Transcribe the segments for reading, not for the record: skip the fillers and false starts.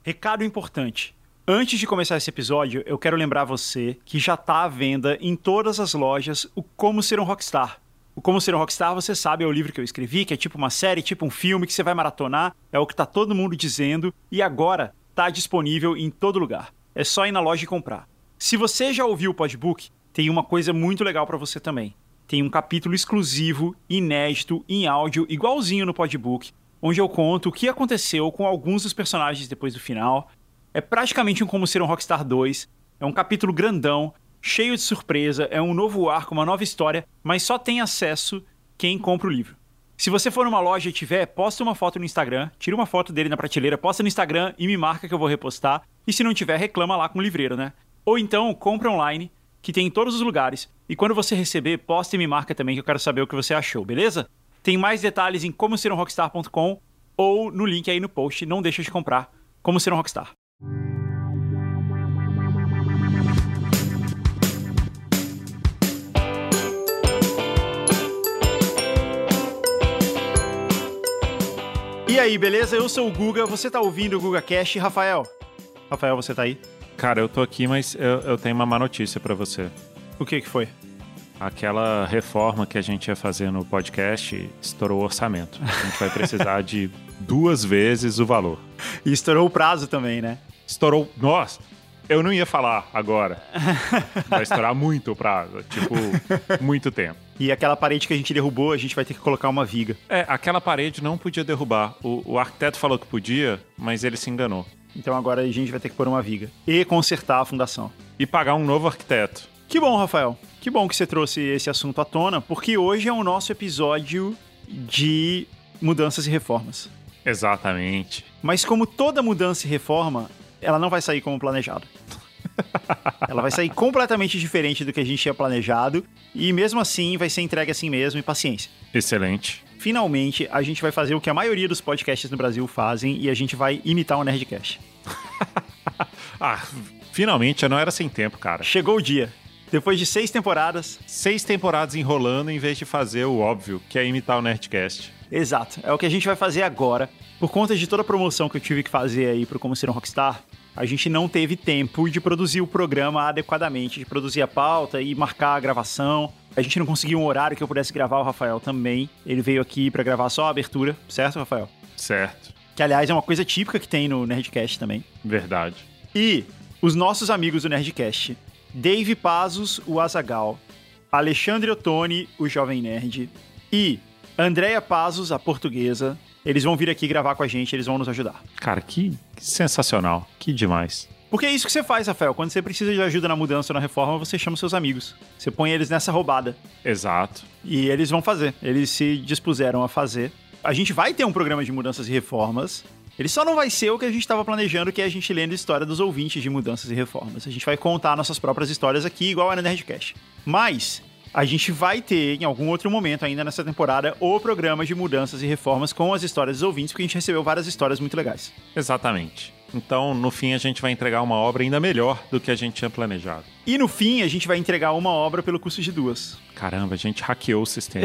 Recado importante. Antes de começar esse episódio, eu quero lembrar você que já está à venda em todas as lojas o Como Ser um Rockstar. O Como Ser um Rockstar, você sabe, é o livro que eu escrevi, que é tipo uma série, tipo um filme que você vai maratonar, é o que tá todo mundo dizendo, e agora tá disponível em todo lugar. É só ir na loja e comprar. Se você já ouviu o Podbook, tem uma coisa muito legal para você também. Tem um capítulo exclusivo, inédito, em áudio, igualzinho no Podbook, onde eu conto o que aconteceu com alguns dos personagens depois do final. É praticamente um Como Ser um Rockstar 2, é um capítulo grandão, cheio de surpresa, é um novo arco, uma nova história, mas só tem acesso quem compra o livro. Se você for numa loja e tiver, posta uma foto no Instagram, tira uma foto dele na prateleira, posta no Instagram e me marca que eu vou repostar. E se não tiver, reclama lá com o livreiro, né? Ou então, compra online, que tem em todos os lugares. E quando você receber, posta e me marca também, que eu quero saber o que você achou, beleza? Tem mais detalhes em comoserumrockstar.com ou no link aí no post. Não deixa de comprar. Como Ser um Rockstar. E aí, beleza? Eu sou o Guga, você tá ouvindo o GugaCast. Rafael, você tá aí? Cara, eu tô aqui, mas eu tenho uma má notícia pra você. O que foi? Aquela reforma que a gente ia fazer no podcast estourou o orçamento. A gente vai precisar de 2 vezes o valor. E estourou o prazo também, né? Estourou... Nossa, eu não ia falar agora. Vai estourar muito o prazo, tipo, muito tempo. E aquela parede que a gente derrubou, a gente vai ter que colocar uma viga. Aquela parede não podia derrubar. O arquiteto falou que podia, mas ele se enganou. Então agora a gente vai ter que pôr uma viga. E consertar a fundação. E pagar um novo arquiteto. Que bom, Rafael. Que bom que você trouxe esse assunto à tona, porque hoje é o nosso episódio de mudanças e reformas. Exatamente. Mas como toda mudança e reforma, ela não vai sair como planejado. Ela vai sair completamente diferente do que a gente tinha planejado e mesmo assim vai ser entregue assim mesmo e paciência. Excelente. Finalmente, a gente vai fazer o que a maioria dos podcasts no Brasil fazem e a gente vai imitar o Nerdcast. Finalmente, eu não era sem tempo, cara. Chegou o dia. Depois de 6 temporadas... 6 temporadas enrolando em vez de fazer o óbvio, que é imitar o Nerdcast. Exato. É o que a gente vai fazer agora. Por conta de toda a promoção que eu tive que fazer aí pro Como Ser um Rockstar, a gente não teve tempo de produzir o programa adequadamente, de produzir a pauta e marcar a gravação. A gente não conseguiu um horário que eu pudesse gravar, o Rafael também. Ele veio aqui pra gravar só a abertura, certo, Rafael? Certo. Que, aliás, é uma coisa típica que tem no Nerdcast também. Verdade. E os nossos amigos do Nerdcast, Dave Pazos, o Azaghal, Alexandre Ottoni, o Jovem Nerd, e Andréia Pazos, a portuguesa, eles vão vir aqui gravar com a gente, eles vão nos ajudar. Cara, que sensacional, que demais. Porque é isso que você faz, Rafael. Quando você precisa de ajuda na mudança ou na reforma, você chama seus amigos. Você põe eles nessa roubada. Exato. E eles vão fazer. Eles se dispuseram a fazer. A gente vai ter um programa de mudanças e reformas. Ele só não vai ser o que a gente estava planejando, que é a gente lendo a história dos ouvintes de mudanças e reformas. A gente vai contar nossas próprias histórias aqui, igual é no Nerdcast. Mas a gente vai ter, em algum outro momento ainda nessa temporada, o programa de mudanças e reformas com as histórias dos ouvintes, porque a gente recebeu várias histórias muito legais. Exatamente. Então, no fim, a gente vai entregar uma obra ainda melhor do que a gente tinha planejado. E no fim, a gente vai entregar uma obra pelo custo de 2. Caramba, a gente hackeou o sistema.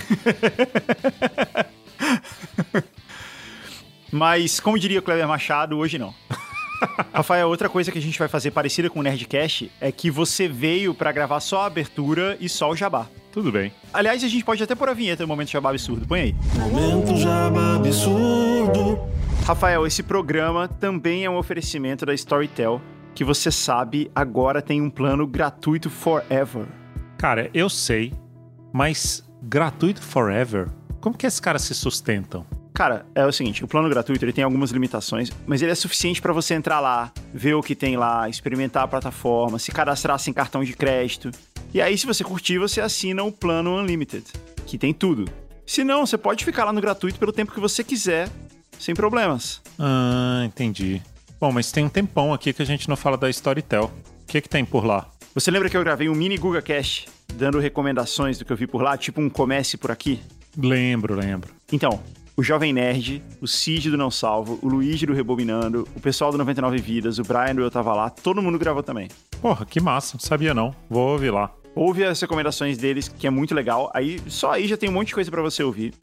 Mas, como diria o Cleber Machado, hoje não. Rafael, outra coisa que a gente vai fazer parecida com o Nerdcast é que você veio pra gravar só a abertura e só o jabá. Tudo bem. Aliás, a gente pode até pôr a vinheta do Momento Jabá Absurdo. Põe aí. Momento Jabá Absurdo. Rafael, esse programa também é um oferecimento da Storytel, que você sabe, agora tem um plano gratuito forever. Cara, eu sei, mas gratuito forever? Como que esses caras se sustentam? Cara, é o seguinte, o plano gratuito ele tem algumas limitações, mas ele é suficiente para você entrar lá, ver o que tem lá, experimentar a plataforma, se cadastrar sem cartão de crédito. E aí, se você curtir, você assina o plano Unlimited, que tem tudo. Se não, você pode ficar lá no gratuito pelo tempo que você quiser, sem problemas. Entendi. Bom, mas tem um tempão aqui que a gente não fala da Storytel. O que tem por lá? Você lembra que eu gravei um mini GugaCast dando recomendações do que eu vi por lá, tipo um comece por aqui? Lembro. Então, o Jovem Nerd, o Cid do Não Salvo, o Luigi do Rebobinando, o pessoal do 99 Vidas, o Brian do Eu Tava Lá, todo mundo gravou também. Porra, que massa, não sabia não. Vou ouvir lá. Ouve as recomendações deles, que é muito legal. Aí, só aí já tem um monte de coisa pra você ouvir.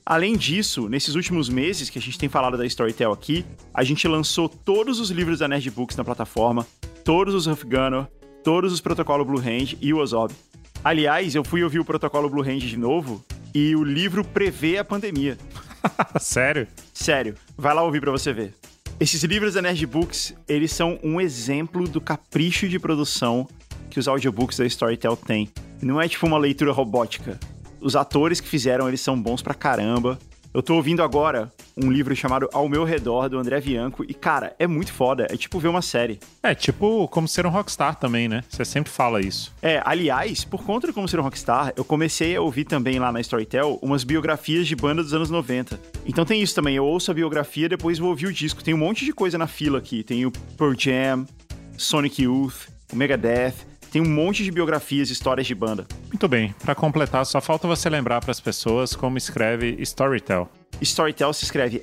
Além disso, nesses últimos meses que a gente tem falado da Storytel aqui, a gente lançou todos os livros da Nerd Books na plataforma, todos os Huff Gunner, todos os Protocolo Blue Hand e o Ozob. Aliás, eu fui ouvir o Protocolo Blue Hand de novo e o livro prevê a pandemia. Sério? Sério, vai lá ouvir pra você ver. Esses livros da Nerd Books, eles são um exemplo do capricho de produção que os audiobooks da Storytel têm. Não é tipo uma leitura robótica. Os atores que fizeram, eles são bons pra caramba. Eu tô ouvindo agora um livro chamado Ao Meu Redor, do André Bianco, e, cara, é muito foda. É tipo ver uma série. É tipo Como Ser um Rockstar também, né? Você sempre fala isso. Aliás, por conta de Como Ser um Rockstar, eu comecei a ouvir também lá na Storytel umas biografias de banda dos anos 90. Então tem isso também, eu ouço a biografia, depois vou ouvir o disco. Tem um monte de coisa na fila aqui. Tem o Pearl Jam, Sonic Youth, o Megadeth... Tem um monte de biografias e histórias de banda. Muito bem, pra completar, só falta você lembrar pras pessoas como escreve Storytel. Storytel se escreve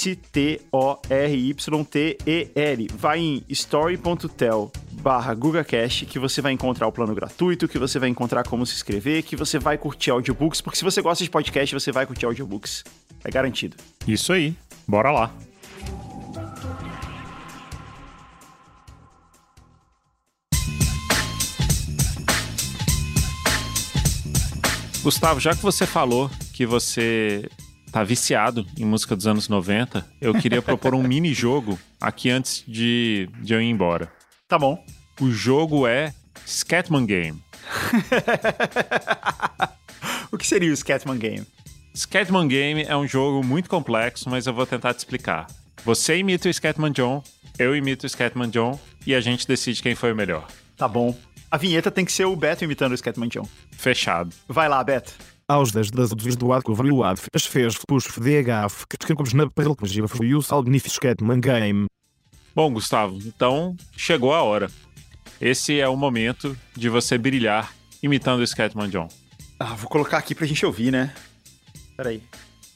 S-T-O-R-Y-T-E-L. Vai em story.tel/GugaCast que você vai encontrar o plano gratuito, que você vai encontrar como se inscrever, que você vai curtir audiobooks, porque se você gosta de podcast, você vai curtir audiobooks. É garantido. Isso aí, bora lá. Gustavo, já que você falou que você tá viciado em música dos anos 90, eu queria propor um mini-jogo aqui antes de eu ir embora. Tá bom. O jogo é Scatman Game. O que seria o Scatman Game? Scatman Game é um jogo muito complexo, mas eu vou tentar te explicar. Você imita o Scatman John, eu imito o Scatman John e a gente decide quem foi o melhor. Tá bom. A vinheta tem que ser o Beto imitando o Scatman John. Fechado. Vai lá, Beto. Aos 10 das do Adcover e o Adf, as fez, pus, FDHF, que descancamos na perlcogiva foi o sal beneficios Scatman Game. Bom, Gustavo, então chegou a hora. Esse é o momento de você brilhar imitando o Scatman John. Vou colocar aqui pra gente ouvir, né? Peraí.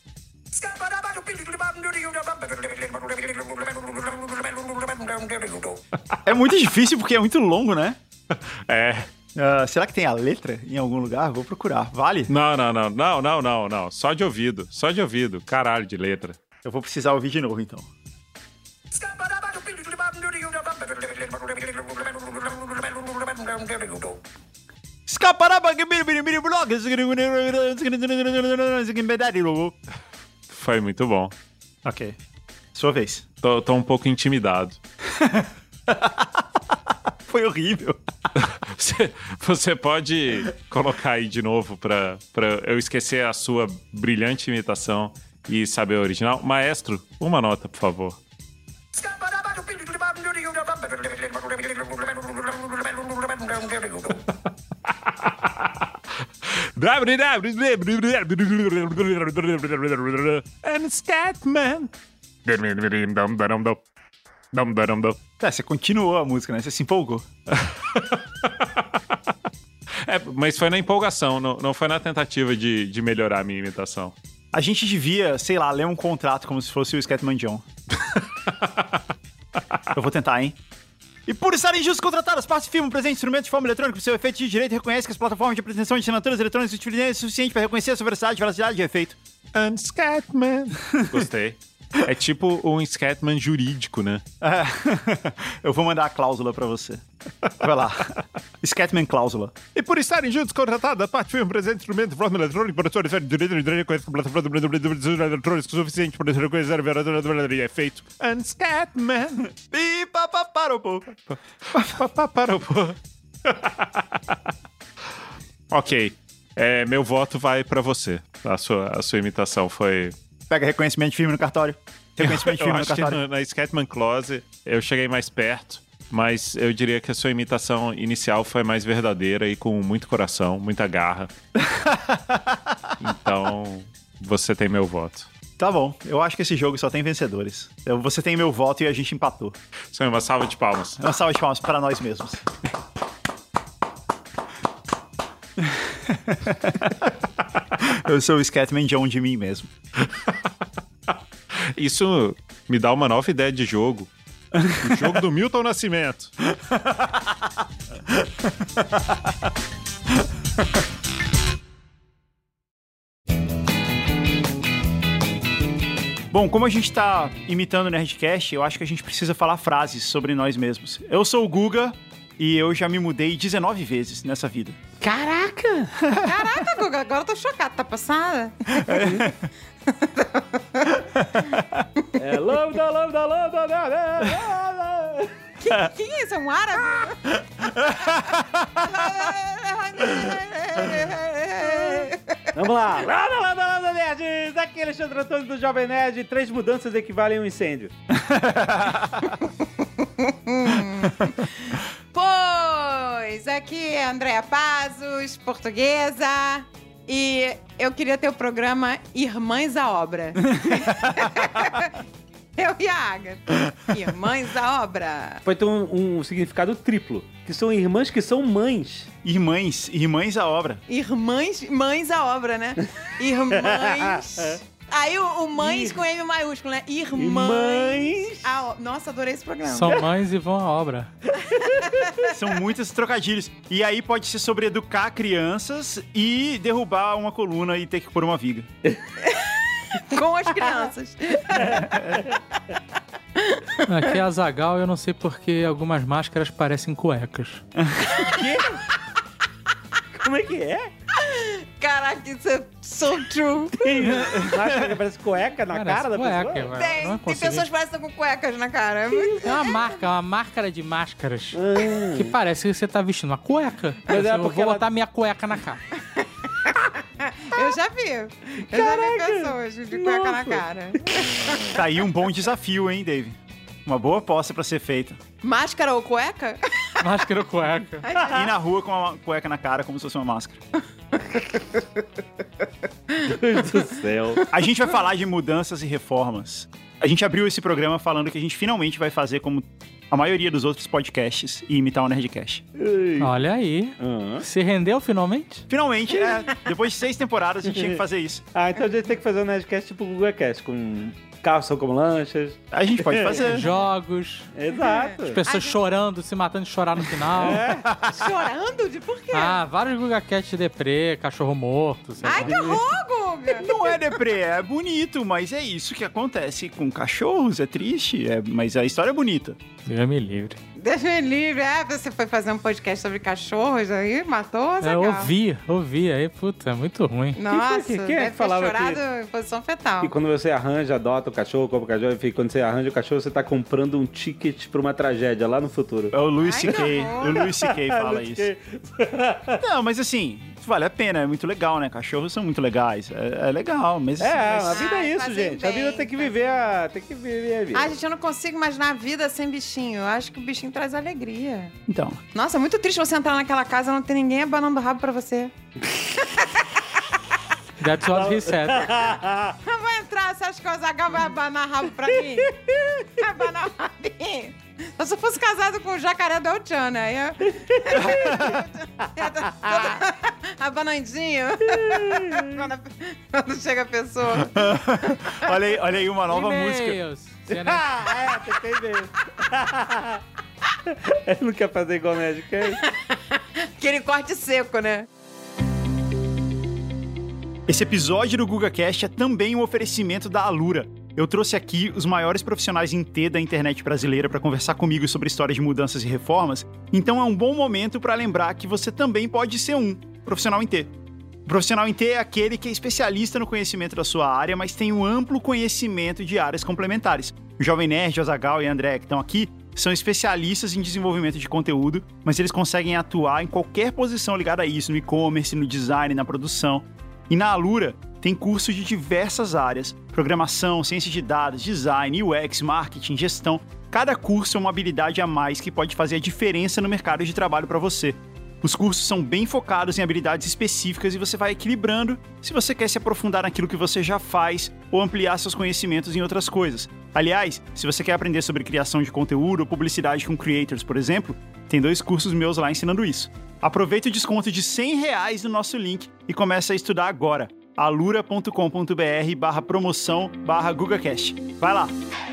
É muito difícil porque é muito longo, né? É. Será que tem a letra em algum lugar? Vou procurar. Vale? Não. Só de ouvido. Caralho de letra. Eu vou precisar ouvir de novo, então. Foi muito bom. Ok. Sua vez. Tô um pouco intimidado. Foi horrível. Você pode colocar aí de novo pra eu esquecer a sua brilhante imitação e saber a original? Maestro, uma nota, por favor. And Scatman. Você continuou a música, né? Você se empolgou. Mas foi na empolgação, não foi na tentativa de melhorar a minha imitação. A gente devia, sei lá, ler um contrato como se fosse o Scatman John. Eu vou tentar, hein? E por estarem justos contratadas, passe firme, presente instrumento de forma eletrônica, seu efeito de direito reconhece que as plataformas de apresentação de assinaturas eletrônicas utilizam o suficiente para reconhecer a sua velocidade de efeito. And Scatman. Gostei. É tipo um Scatman jurídico, né? Eu vou mandar a cláusula pra você. Vai lá. Scatman cláusula. E por estarem juntos contratados, a parte firme, presente instrumento de forma eletrônica para sua defesa de direito reconhece que a plataforma de eletrônica suficiente para reconhecer a velocidade de efeito. And Scatman. E parou, pô. Parou, pô. Ok. Meu voto vai pra você. A sua imitação foi... Pega reconhecimento firme no cartório. Reconhecimento firme no cartório. Eu acho que na Scatman Clause eu cheguei mais perto, mas eu diria que a sua imitação inicial foi mais verdadeira e com muito coração, muita garra. Então, você tem meu voto. Tá bom, eu acho que esse jogo só tem vencedores. Você tem meu voto e a gente empatou. Isso é uma salva de palmas. Uma salva de palmas para nós mesmos. Eu sou o Scatman John de mim mesmo. Isso me dá uma nova ideia de jogo. O jogo do Milton Nascimento. Bom, como a gente tá imitando o Nerdcast, eu acho que a gente precisa falar frases sobre nós mesmos. Eu sou o Guga e eu já me mudei 19 vezes nessa vida. Caraca! Caraca, Guga, agora eu tô chocada. Tá passada? Lambda. Quem é isso? É um árabe? Vamos lá. Lambda, nerds! Aqui é Alexandre Antônio do Jovem Nerd. 3 mudanças equivalem a um incêndio. Pois, aqui é Andréa Pazos, portuguesa. E eu queria ter o programa Irmãs à Obra. Eu e a Agatha. Irmãs à Obra. Pode ter um significado triplo. Que são irmãs que são mães. Irmãs à obra. Mães à obra, né? Irmãs. Aí o mães com M maiúsculo, né? Irmãs. Nossa, adorei esse programa. São mães e vão à obra. São muitos trocadilhos. E aí pode ser sobre educar crianças e derrubar uma coluna e ter que pôr uma viga. Com as crianças. Aqui é Azaghal, eu não sei porque algumas máscaras parecem cuecas. Quê? Como é que é? Caraca, isso é so true. Máscara que parece cueca na cara da cueca, pessoa? mano. Tem Não consegui. pessoas que parecem com cuecas na cara. É uma máscara de máscaras que parece que você tá vestindo uma cueca. Mas é Eu porque vou ela- botar minha cueca na cara. Eu já vi. Eu já vi pessoas de cueca na cara. Tá aí um bom desafio, hein, Dave? Uma boa aposta pra ser feita. Máscara ou cueca? Máscara ou cueca. Ir na rua com uma cueca na cara como se fosse uma máscara. Deus do céu. A gente vai falar de mudanças e reformas. A gente abriu esse programa falando que a gente finalmente vai fazer como a maioria dos outros podcasts e imitar o Nerdcast. Olha aí. Se rendeu finalmente? Finalmente, depois de 6 temporadas, a gente tinha que fazer isso. Então a gente tem que fazer um Nerdcast tipo Google Cast, com carros são como lanchas. A gente pode fazer. Jogos. Exato. As pessoas chorando, se matando de chorar no final. Chorando? De por quê? Vários GugaCast deprê, cachorro morto. sei Ai, lá. que horror, Guga! Não é deprê, é bonito, mas é isso que acontece com cachorros, é triste, mas a história é bonita. Deus me livre. Deus me livre. Você foi fazer um podcast sobre cachorros aí, matou a Zagal. Ouvi. Aí, puta, é muito ruim. Nossa, Quem é que deve ter falava chorado em posição fetal. E quando você arranja, adota o cachorro, compra o cachorro, enfim, quando você arranja o cachorro, você tá comprando um ticket pra uma tragédia lá no futuro. É o Louis Ai, C.K. que horror. O Louis C.K. fala isso. Não, mas assim, vale a pena, é muito legal, né? Cachorros são muito legais. É legal, mas... A vida é isso, fazem gente. A vida bem, tem que fazem viver tem que viver a vida. Ai, gente, eu não consigo imaginar a vida sem bichinho. Eu acho que o bichinho traz alegria. Então, Nossa, é muito triste você entrar naquela casa e não ter ninguém abanando o rabo pra você. That's what he said. Eu vou entrar, você acha que o Azaghal vai abanar rabo pra mim? Vai abanar o rabinho. Se eu fosse casado com o jacaré do El-Chan, né? Abanandinho. Quando chega a pessoa. olha aí uma nova música. E-mails. Tem mesmo. Ele não quer fazer igual o Nerdcast? Aquele corte seco, né? Esse episódio do GugaCast é também um oferecimento da Alura. Eu trouxe aqui os maiores profissionais em T da internet brasileira para conversar comigo sobre histórias de mudanças e reformas, então é um bom momento para lembrar que você também pode ser um profissional em T. O profissional em T é aquele que é especialista no conhecimento da sua área, mas tem um amplo conhecimento de áreas complementares. O Jovem Nerd, o Azaghal e a André, que estão aqui, são especialistas em desenvolvimento de conteúdo, mas eles conseguem atuar em qualquer posição ligada a isso, no e-commerce, no design, na produção. E na Alura tem cursos de diversas áreas: programação, ciência de dados, design, UX, marketing, gestão. Cada curso é uma habilidade a mais que pode fazer a diferença no mercado de trabalho para você. Os cursos são bem focados em habilidades específicas e você vai equilibrando se você quer se aprofundar naquilo que você já faz ou ampliar seus conhecimentos em outras coisas. Aliás, se você quer aprender sobre criação de conteúdo ou publicidade com creators, por exemplo, tem 2 cursos meus lá ensinando isso. Aproveita o desconto de R$100 no nosso link e comece a estudar agora. alura.com.br/promoção/GugaCast. Vai lá!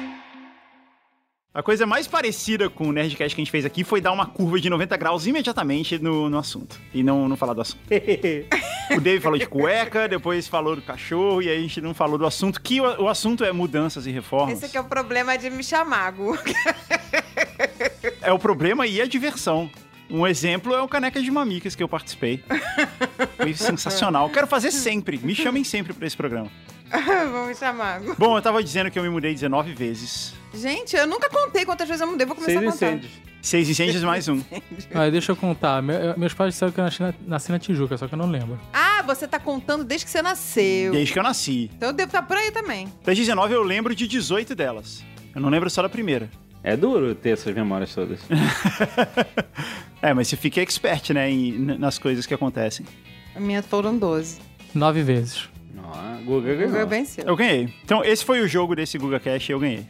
A coisa mais parecida com o Nerdcast que a gente fez aqui foi dar uma curva de 90 graus imediatamente no assunto. E não falar do assunto. O Dave falou de cueca, depois falou do cachorro, e aí a gente não falou do assunto, que o assunto é mudanças e reformas. Esse aqui é o problema de me chamar, Gu. É o problema e a diversão. Um exemplo é o Caneca de Mamicas que eu participei. Foi sensacional. Quero fazer sempre. Me chamem sempre pra esse programa. Vamos me chamar, Gu. Bom, eu tava dizendo que eu me mudei 19 vezes. Gente, eu nunca contei quantas vezes eu mudei. Vou começar 6 a contar. incêndios. 6 incêndios mais um. Deixa eu contar. Meus pais disseram que eu nasci na Tijuca, só que eu não lembro. Ah, você tá contando desde que você nasceu. Desde que eu nasci. Então eu devo estar por aí também. Das 19 eu lembro de 18 delas. Eu não lembro só da primeira. É duro ter essas memórias todas. Mas você fica expert, né, nas coisas que acontecem. A minha foram 12. 9 vezes. Não, Guga ganhou. Eu bem cedo. Eu ganhei. Então, esse foi o jogo desse GugaCast e eu ganhei.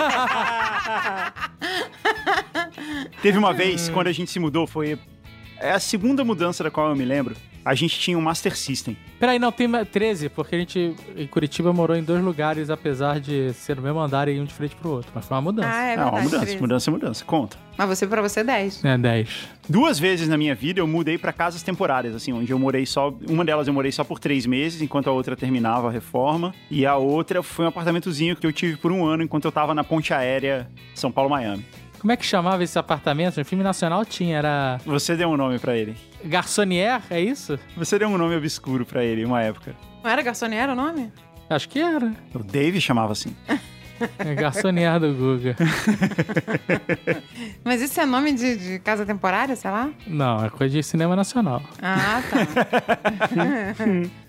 Teve uma vez, quando a gente se mudou, foi a segunda mudança da qual eu me lembro. A gente tinha um Master System. Peraí, não, tem 13, porque a gente em Curitiba morou em 2 lugares, apesar de ser no mesmo andar e um de frente pro outro. Mas foi uma mudança. Ah, é Não, verdade. uma mudança, 13. mudança é mudança. Conta. Mas pra você 10. 10. 2 vezes na minha vida eu mudei pra casas temporárias, assim, onde eu morei só... Uma delas eu morei só por 3 meses, enquanto a outra terminava a reforma. E a outra foi um apartamentozinho que eu tive por 1 ano, enquanto eu tava na ponte aérea São Paulo-Miami. Como é que chamava esse apartamento? No filme nacional tinha, era Você deu um nome pra ele. Garçonnière, é isso? Você deu um nome obscuro pra ele, uma época. Não era Garçonnière o nome? Acho que era. O Dave chamava assim. É Garçonnière do Guga. Mas isso é nome de casa temporária, sei lá? Não, é coisa de cinema nacional. Ah, tá.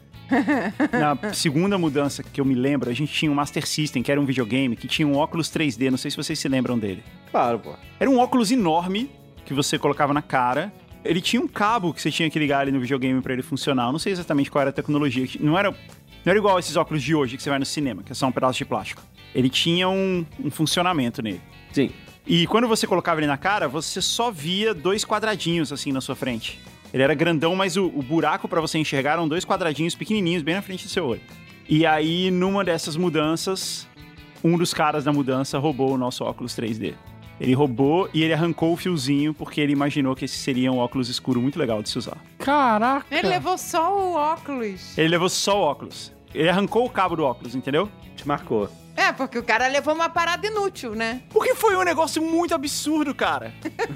Na segunda mudança que eu me lembro, a gente tinha um Master System, que era um videogame, que tinha um óculos 3D, não sei se vocês se lembram dele. Claro, pô. Era um óculos enorme, que você colocava na cara. Ele tinha um cabo que você tinha que ligar ali no videogame pra ele funcionar. Eu não sei exatamente qual era a tecnologia. Não era igual esses óculos de hoje que você vai no cinema, que é só um pedaço de plástico. Ele tinha um funcionamento nele. Sim. E quando você colocava ele na cara, você só via 2 quadradinhos assim na sua frente. Ele era grandão, mas o buraco pra você enxergar eram 2 quadradinhos pequenininhos bem na frente do seu olho. E aí, numa dessas mudanças, um dos caras da mudança roubou o nosso óculos 3D. Ele roubou e ele arrancou o fiozinho porque ele imaginou que esse seria um óculos escuro muito legal de se usar. Caraca! Ele levou só o óculos. Ele levou só o óculos. Ele arrancou o cabo do óculos, entendeu? Te marcou. É, porque o cara levou uma parada inútil, né? Porque foi um negócio muito absurdo, cara.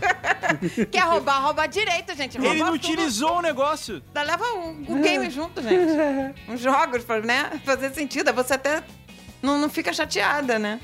Quer roubar, rouba direito, gente. Rouba Ele não tudo. utilizou o negócio. Leva o game junto, gente. Uns jogos, pra, né? Fazer sentido. Você até não fica chateada, né?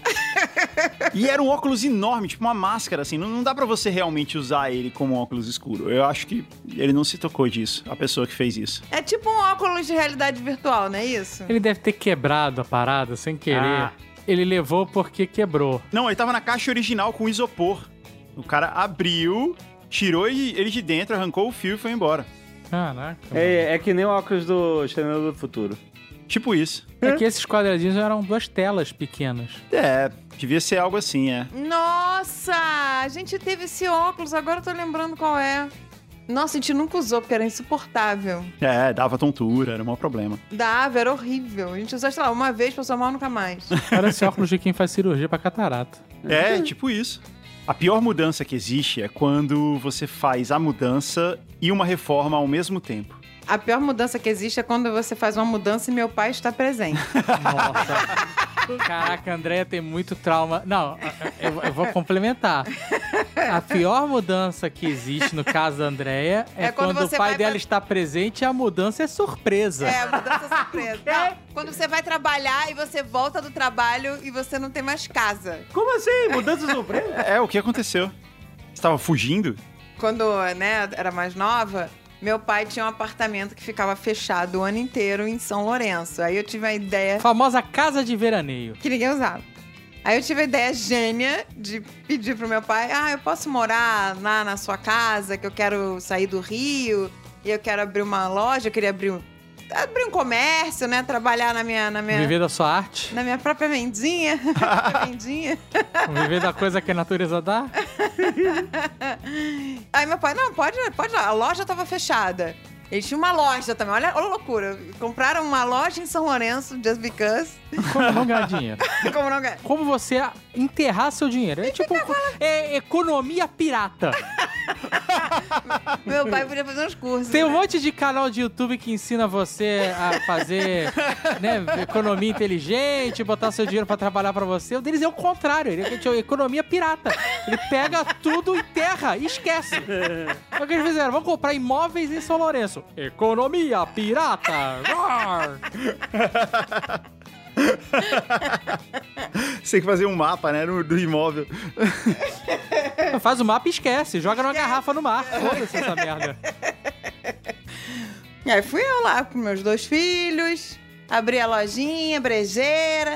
E era um óculos enorme, tipo uma máscara, assim. Não dá pra você realmente usar ele como um óculos escuro. Eu acho que ele não se tocou disso, a pessoa que fez isso. É tipo um óculos de realidade virtual, não é isso? Ele deve ter quebrado a parada sem querer. Ah. Ele levou porque quebrou. Não, ele tava na caixa original com isopor. O cara abriu, tirou ele de dentro, arrancou o fio e foi embora. Caraca. É que nem o óculos do Exterminador do Futuro. Tipo isso. É que esses quadradinhos eram 2 telas pequenas. É, devia ser algo assim, é. Nossa! A gente teve esse óculos, agora eu tô lembrando qual é. Nossa, a gente nunca usou porque era insuportável. É, dava tontura, era o maior problema. Dava, era horrível. A gente usou, sei lá, uma vez, passou mal, nunca mais. Parece óculos de quem faz cirurgia pra catarata. É, tipo isso. A pior mudança que existe é quando você faz a mudança e uma reforma ao mesmo tempo. A pior mudança que existe é quando você faz uma mudança e meu pai está presente. Nossa. Caraca, a Andréia tem muito trauma. Não, eu vou complementar. A pior mudança que existe no caso da Andréia é quando o você pai vai dela pra- está presente e a mudança é surpresa. É, mudança surpresa. Não, quando você vai trabalhar e você volta do trabalho e você não tem mais casa. Como assim? Mudança surpresa? É, o que aconteceu? Você tava fugindo? Quando, né, era mais nova, meu pai tinha um apartamento que ficava fechado o ano inteiro em São Lourenço. Aí eu tive a ideia Famosa casa de veraneio. que ninguém usava. Aí eu tive a ideia gênia de pedir pro meu pai, eu posso morar lá na sua casa, que eu quero sair do Rio, e eu quero abrir uma loja, eu queria abrir um comércio, né, trabalhar na minha Viver da sua arte. na minha própria vendinha. Própria vendinha. Viver da coisa que a natureza dá. Aí meu pai, não, pode ir lá. A loja tava fechada. Eles tinham uma loja também, olha a loucura. Compraram uma loja em São Lourenço, just because. Como não ganhar dinheiro? Como não ganha? Como você enterrar seu dinheiro. É tipo, é economia pirata. Meu pai podia fazer uns cursos. Tem um né? monte de canal de YouTube que ensina você a fazer né, economia inteligente, botar seu dinheiro pra trabalhar pra você. O deles é o contrário, ele é economia pirata. Ele pega tudo, enterra e esquece. É o que eles fizeram, vamos comprar imóveis em São Lourenço. Economia pirata! Roar! Você tem que fazer um mapa, né, do imóvel. Faz o mapa e esquece, joga numa garrafa no mar. Foda-se essa merda. E aí fui eu lá com meus 2 filhos, abri a lojinha, brejeira.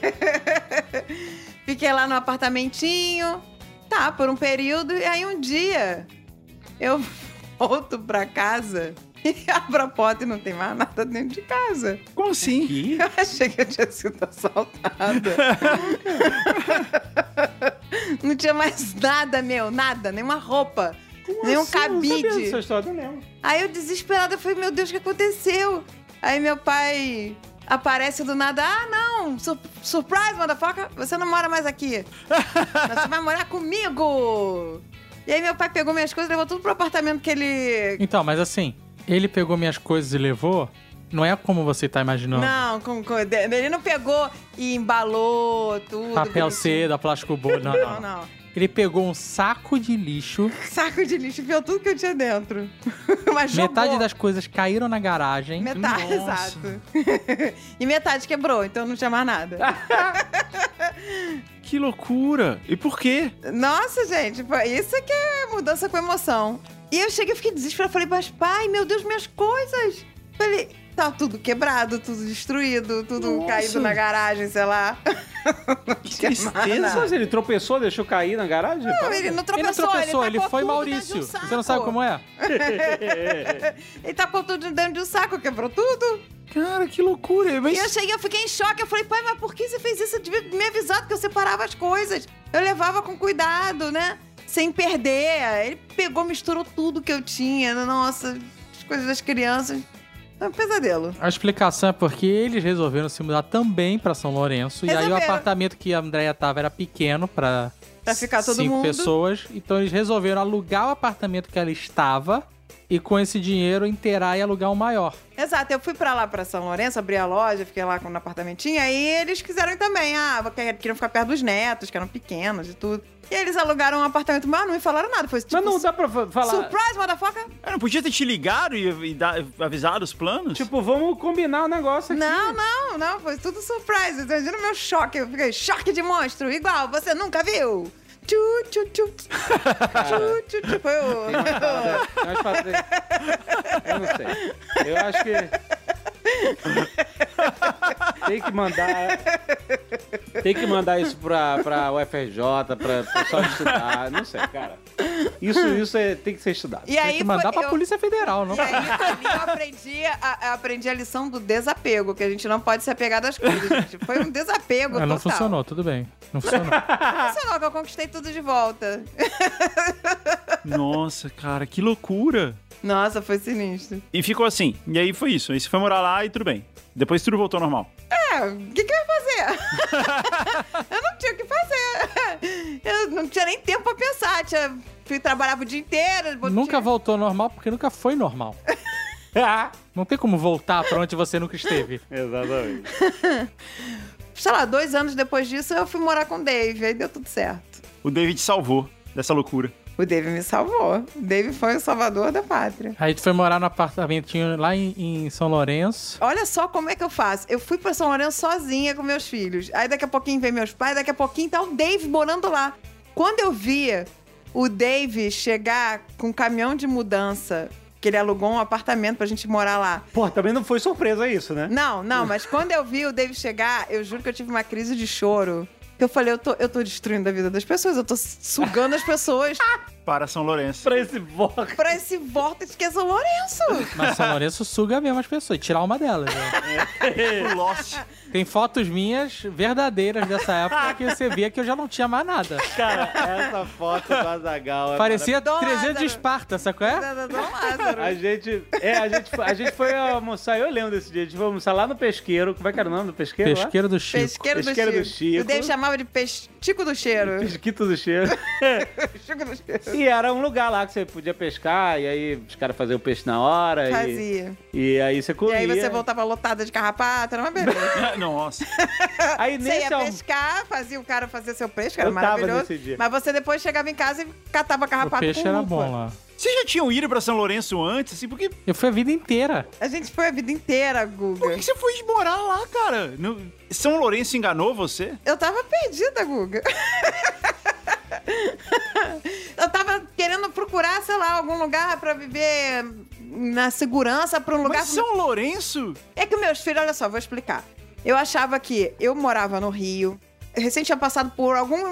Fiquei lá no apartamentinho. Tá, por um período. E aí um dia eu volto pra casa e abro a porta e não tem mais nada dentro de casa. Como assim? Eu achei que eu tinha sido assaltada. Não tinha mais nada, nada, nenhuma roupa, nenhum cabide. Essa história, não lembro. Aí eu desesperada, eu falei, meu Deus, o que aconteceu? Aí meu pai aparece do nada, não, surprise, motherfucker, você não mora mais aqui. Você vai morar comigo. E aí meu pai pegou minhas coisas e levou tudo pro apartamento que ele... Então, mas assim, ele pegou minhas coisas e levou, não é como você tá imaginando. Não, ele não pegou e embalou tudo. Papel bonitinho. seda, plástico bolha, não. Ele pegou um saco de lixo. Saco de lixo, enfiou tudo que eu tinha dentro. Mas Metade jogou. das coisas caíram na garagem. Metade, Nossa. exato. E metade quebrou, então não tinha mais nada. Que loucura! E por quê? Nossa, gente, isso é que é mudança com emoção. E eu cheguei e fiquei desesperada. Falei, mas pai, meu Deus, minhas coisas. Falei, tá tudo quebrado, tudo destruído, tudo Nossa. caído na garagem, sei lá. Que tristeza. Mas ele tropeçou, deixou cair na garagem? Não, ele não Ele não tropeçou, tropeçou, ele tacou foi tudo Maurício. dentro de um Você não sabe saco. como é? Ele tacou tudo dentro de um saco, quebrou tudo. Cara, que loucura. Mas... E eu cheguei, eu fiquei em choque. Eu falei, pai, mas por que você fez isso? Eu devia me avisar que eu separava as coisas. Eu levava com cuidado, né? Sem perder. Ele pegou, misturou tudo que eu tinha. Nossa, as coisas das crianças. É um pesadelo. A explicação é porque eles resolveram se mudar também pra São Lourenço. E aí o Resolveram. apartamento que a Andréia tava era pequeno pra ficar todo 5 mundo. pessoas. Então eles resolveram alugar o apartamento que ela estava e com esse dinheiro inteirar e alugar um maior. Exato, eu fui pra lá, pra São Lourenço, abri a loja, fiquei lá no apartamentinho, aí eles quiseram ir também. Queriam ficar perto dos netos, que eram pequenos e tudo. E eles alugaram um apartamento maior, não me falaram nada. Foi tipo, Mas não dá pra falar... surprise, motherfucker! Eu não podia ter te ligado e avisado os planos? Tipo, vamos combinar o negócio aqui. Não, foi tudo surprise. Imagina o meu choque, eu fiquei choque de monstro, igual, você nunca viu? Tchu, tchu, tchu. Tchu, tchu, tchu. Foi o... Eu não sei. Eu acho que... Tem que mandar isso pra UFRJ, pra pessoal estudar. Não sei, cara. Isso tem que ser estudado. E aí Tem que mandar pra Polícia Federal, não? E aí, ali, eu aprendi a lição do desapego, que a gente não pode se apegar das coisas, gente. Foi um desapego total. Não funcionou, tudo bem. Não funcionou. Não funcionou, que eu conquistei tudo de volta. Nossa, cara, que loucura. Nossa, foi sinistro. E ficou assim. E aí foi isso. Aí você foi morar lá e tudo bem. Depois tudo voltou ao normal. O que eu ia fazer? Eu não tinha o que fazer. Eu não tinha nem tempo pra pensar. Fui trabalhar o dia inteiro. Nunca voltou ao normal porque nunca foi normal. Não tem como voltar pra onde você nunca esteve. Exatamente. Sei lá, 2 anos depois disso, eu fui morar com o Dave. Aí deu tudo certo. O David salvou dessa loucura. O Dave me salvou. O Dave foi o salvador da pátria. Aí tu foi morar no apartamentinho lá em São Lourenço. Olha só como é que eu faço. Eu fui pra São Lourenço sozinha com meus filhos. Aí daqui a pouquinho vem meus pais, daqui a pouquinho tá o Dave morando lá. Quando eu via o Dave chegar com um caminhão de mudança, que ele alugou um apartamento pra gente morar lá. Pô, também não foi surpresa isso, né? Não, mas quando eu vi o Dave chegar, eu juro que eu tive uma crise de choro. Eu falei, eu tô destruindo a vida das pessoas, eu tô sugando as pessoas Para São Lourenço. Pra esse voto. pra esse vórtice que é São Lourenço. Mas São Lourenço suga mesmo as pessoas, tirar uma delas. Né? O Lost. Tem fotos minhas verdadeiras dessa época que você via que eu já não tinha mais nada. Cara, essa foto do Azaghal é Parecia Dom 300 de Lázaro. Esparta, sabe qual é? Dom Lázaro. A gente foi almoçar, eu lembro desse dia, a gente foi almoçar lá no pesqueiro. Como é que era o nome do pesqueiro lá? Pesqueiro do Chico. Pesqueiro Pesqueiro do do Chico. Chico. O Dave chamava de Pestico do Cheiro. Pesquito do cheiro. Chico do Cheiro. E era um lugar lá que você podia pescar, e aí os caras faziam peixe na hora. Fazia. E aí você E comia. aí você voltava lotada de carrapato, era uma beleza. Nossa. Aí Você nesse ia pescar, o cara fazia seu peixe, que era Eu tava maravilhoso. nesse dia. Mas você depois chegava em casa e catava O carrapato peixe com era lupa. bom lá. Vocês já tinham ido pra São Lourenço antes? Assim, Eu fui a vida inteira. A gente foi a vida inteira, por Guga. que você foi morar lá, cara? São Lourenço enganou você? Eu tava perdida, Guga. Eu tava querendo procurar, sei lá, algum lugar pra viver na segurança, pra um lugar... Mas São Lourenço? É que meus filhos, olha só, vou explicar. Eu achava que eu morava no Rio. Eu recém tinha passado por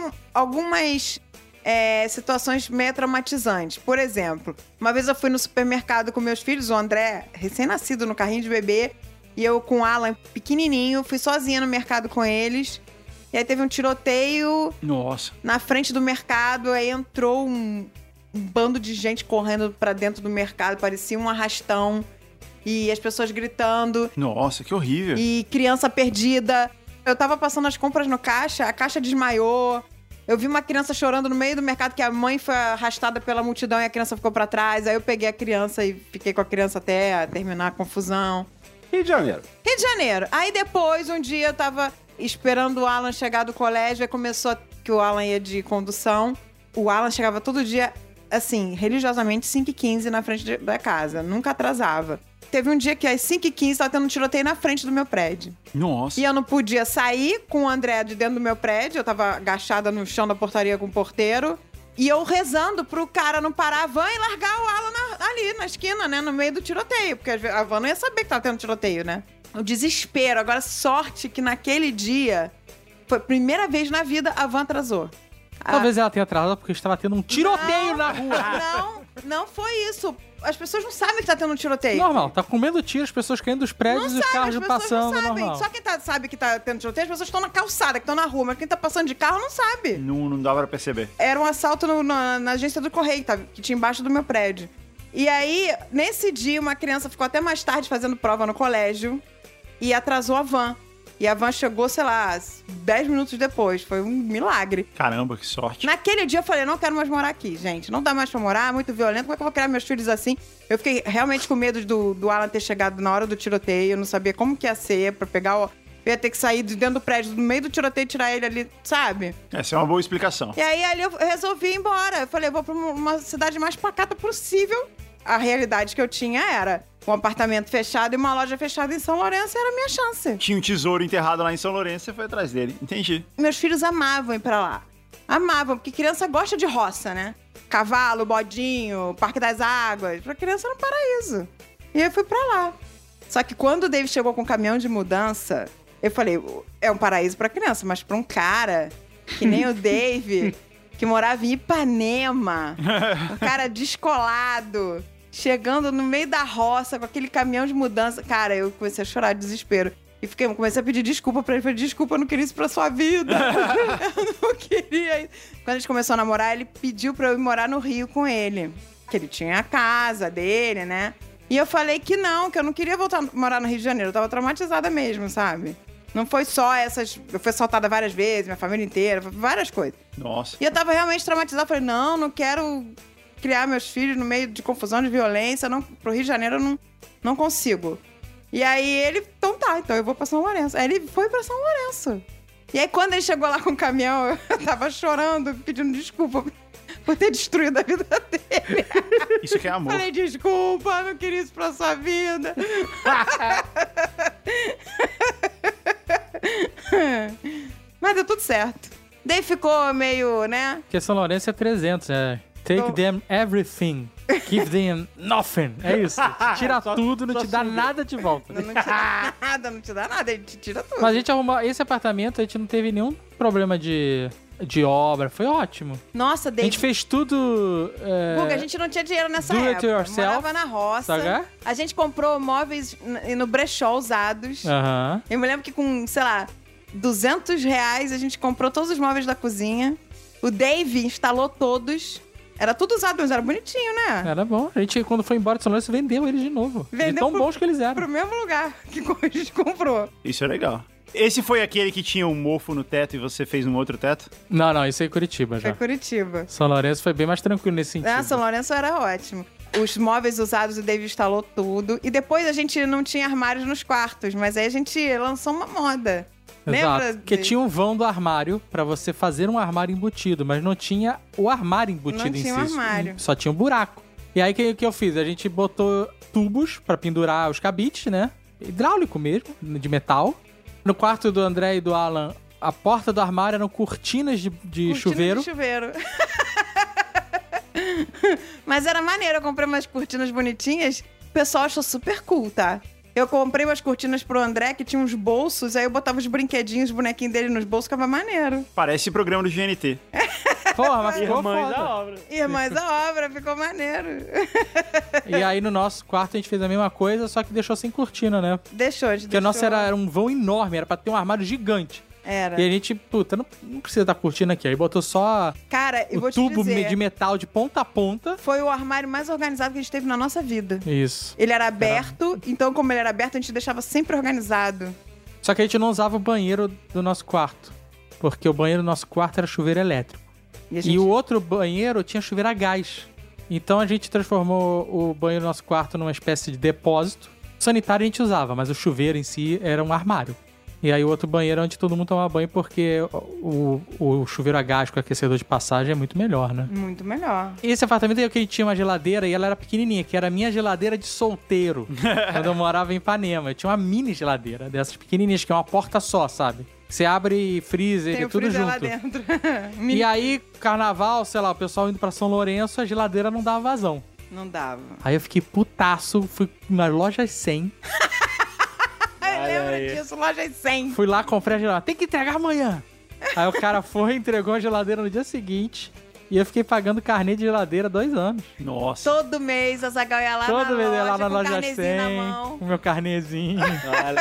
algumas situações meio traumatizantes. Por exemplo, uma vez eu fui no supermercado com meus filhos, o André, recém-nascido, no carrinho de bebê, e eu com o Alan pequenininho, fui sozinha no mercado com eles. E aí teve um tiroteio Nossa. na frente do mercado, aí entrou um bando de gente correndo pra dentro do mercado, parecia um arrastão. E as pessoas gritando. Nossa, que horrível. E criança perdida. Eu tava passando as compras no caixa, a caixa desmaiou. Eu vi uma criança chorando no meio do mercado, que a mãe foi arrastada pela multidão e a criança ficou pra trás. Aí eu peguei a criança e fiquei com a criança até terminar a confusão. Rio de Janeiro. Rio de Janeiro. Aí depois, um dia, eu tava esperando o Alan chegar do colégio, aí começou que o Alan ia de condução. O Alan chegava todo dia, assim, religiosamente, 5h15 na frente da casa. Nunca atrasava. Teve um dia que às 5h15 tava tendo um tiroteio na frente do meu prédio. Nossa. E eu não podia sair com o André de dentro do meu prédio. Eu tava agachada no chão da portaria com o porteiro. E eu rezando pro cara não parar a van e largar o Alan ali na esquina, né? No meio do tiroteio. Porque a van não ia saber que tava tendo tiroteio, né? O desespero. Agora, sorte que naquele dia, foi a primeira vez na vida, a van atrasou. Talvez ela tenha atrasado porque estava tendo um tiroteio na rua. Não foi isso. As pessoas não sabem que tá tendo um tiroteio. Normal, tá comendo tiro, as pessoas caindo dos prédios e os carros as pessoas passando, não sabem. normal. Só quem sabe que tá tendo tiroteio, as pessoas estão na calçada, que estão na rua, mas quem tá passando de carro não sabe. Não dava pra perceber. Era um assalto na agência do Correio, que tinha embaixo do meu prédio. E aí, nesse dia, uma criança ficou até mais tarde fazendo prova no colégio e atrasou a van. E a van chegou, sei lá, 10 minutos depois. Foi um milagre. Caramba, que sorte. Naquele dia eu falei, não quero mais morar aqui, gente. Não dá mais pra morar, muito violento. Como é que eu vou criar meus filhos assim? Eu fiquei realmente com medo do Alan ter chegado na hora do tiroteio. Eu não sabia como que ia ser pra pegar o... Eu ia ter que sair de dentro do prédio, no meio do tiroteio e tirar ele ali, sabe? Essa é uma boa explicação. E aí ali eu resolvi ir embora. Eu falei, eu vou pra uma cidade mais pacata possível. A realidade que eu tinha era um apartamento fechado e uma loja fechada em São Lourenço, era a minha chance. Tinha um tesouro enterrado lá em São Lourenço e foi atrás dele. Entendi. Meus filhos amavam ir pra lá. Amavam, porque criança gosta de roça, né? Cavalo, bodinho, Parque das Águas. Pra criança era um paraíso. E eu fui pra lá. Só que quando o David chegou com o caminhão de mudança, eu falei, é um paraíso pra criança, mas pra um cara que nem o Dave, que morava em Ipanema, um cara descolado, chegando no meio da roça com aquele caminhão de mudança. Cara, eu comecei a chorar de desespero. E comecei a pedir desculpa pra ele. Falei, desculpa, eu não queria isso pra sua vida. Eu não queria isso. Quando a gente começou a namorar, ele pediu pra eu ir morar no Rio com ele. Que ele tinha a casa dele, né? E eu falei que eu não queria voltar a morar no Rio de Janeiro. Eu tava traumatizada mesmo, sabe? Não foi só essas... Eu fui assaltada várias vezes, minha família inteira, várias coisas. Nossa. E eu tava realmente traumatizada. Falei, não quero criar meus filhos no meio de confusão, de violência. Pro Rio de Janeiro eu não consigo. E aí ele, então eu vou pra São Lourenço. Aí ele foi pra São Lourenço. E aí quando ele chegou lá com o caminhão, eu tava chorando, pedindo desculpa por ter destruído a vida dele. Isso que é amor. Falei, desculpa, não queria isso pra sua vida. Mas deu tudo certo. Daí ficou meio, né? Porque São Lourenço é 300, né? Take them everything. Give them nothing. É isso. Tira tudo, não te dá nada de volta. Não te dá nada, não te dá nada, ele te tira tudo. Mas a gente arrumou esse apartamento, a gente não teve nenhum problema de obra. Foi ótimo. Nossa, A David. gente fez tudo... Guga, a gente não tinha dinheiro nessa do it época. yourself, Morava na roça. sabe? A gente comprou móveis no brechó usados. Aham. Eu me lembro que com, sei lá, R$200 a gente comprou todos os móveis da cozinha. O Dave instalou todos. Era tudo usado, mas era bonitinho, né? Era bom. A gente, quando foi embora de São Lourenço, vendeu eles de novo. De tão bons que eles eram. Pro mesmo lugar que a gente comprou. Isso é legal. Esse foi aquele que tinha um mofo no teto e você fez um outro teto? Não, isso aí é Curitiba Foi já. Curitiba. São Lourenço foi bem mais tranquilo nesse sentido. Ah, São Lourenço era ótimo. Os móveis usados, o David instalou tudo. E depois a gente não tinha armários nos quartos, mas aí a gente lançou uma moda. Exato. Lembra? Porque tinha um vão do armário pra você fazer um armário embutido, mas não tinha o armário embutido Não em si. tinha um armário. Só tinha um buraco. E aí, o que eu fiz? A gente botou tubos pra pendurar os cabides, né? Hidráulico mesmo, de metal. No quarto do André e do Alan, a porta do armário eram cortinas de Cortina chuveiro. de chuveiro. Mas era maneiro, eu comprei umas cortinas bonitinhas. O pessoal achou super cool, tá? Eu comprei umas cortinas pro André que tinha uns bolsos, aí eu botava os brinquedinhos, os bonequinhos dele nos bolsos, ficava maneiro. Parece programa do GNT. Porra, mas ficou Irmãs da foda. obra. E mais a obra, ficou maneiro. E aí, no nosso quarto, a gente fez a mesma coisa, só que deixou sem cortina, né? Deixou, a gente Porque o nosso deixou. era um vão enorme, era pra ter um armário gigante. Era. E a gente, puta, não precisa dar cortina aqui. Aí botou só Cara, eu vou o te tubo dizer, de metal de ponta a ponta. foi o armário mais organizado que a gente teve na nossa vida. Isso. Ele era aberto, então como ele era aberto, a gente deixava sempre organizado. Só que a gente não usava o banheiro do nosso quarto. Porque o banheiro do nosso quarto era chuveiro elétrico. E, a gente... E o outro banheiro tinha chuveiro a gás. Então a gente transformou o banheiro do nosso quarto numa espécie de depósito. O sanitário a gente usava, mas o chuveiro em si era um armário. E aí o outro banheiro é onde todo mundo tomava banho, porque o chuveiro a gás com aquecedor de passagem é muito melhor, né? Muito melhor. E esse apartamento aí que a gente tinha uma geladeira e ela era pequenininha, que era a minha geladeira de solteiro, quando eu morava em Ipanema. Eu tinha uma mini geladeira dessas pequenininhas, que é uma porta só, sabe? Você abre freezer Tem e o tudo freezer junto. lá dentro. E aí, carnaval, sei lá, o pessoal indo pra São Lourenço, a geladeira não dava vazão. Não dava. Aí eu fiquei putaço, fui nas lojas 100, Lembra disso? Loja 100. fui lá, comprei a geladeira. Tem que entregar amanhã. Aí o cara foi e entregou a geladeira no dia seguinte. E eu fiquei pagando carnê de geladeira 2 anos. Nossa. Todo mês a Zagal ia lá Todo na mês loja, eu ia lá na com loja carnezinho 100, na mão com meu carnezinho. Olha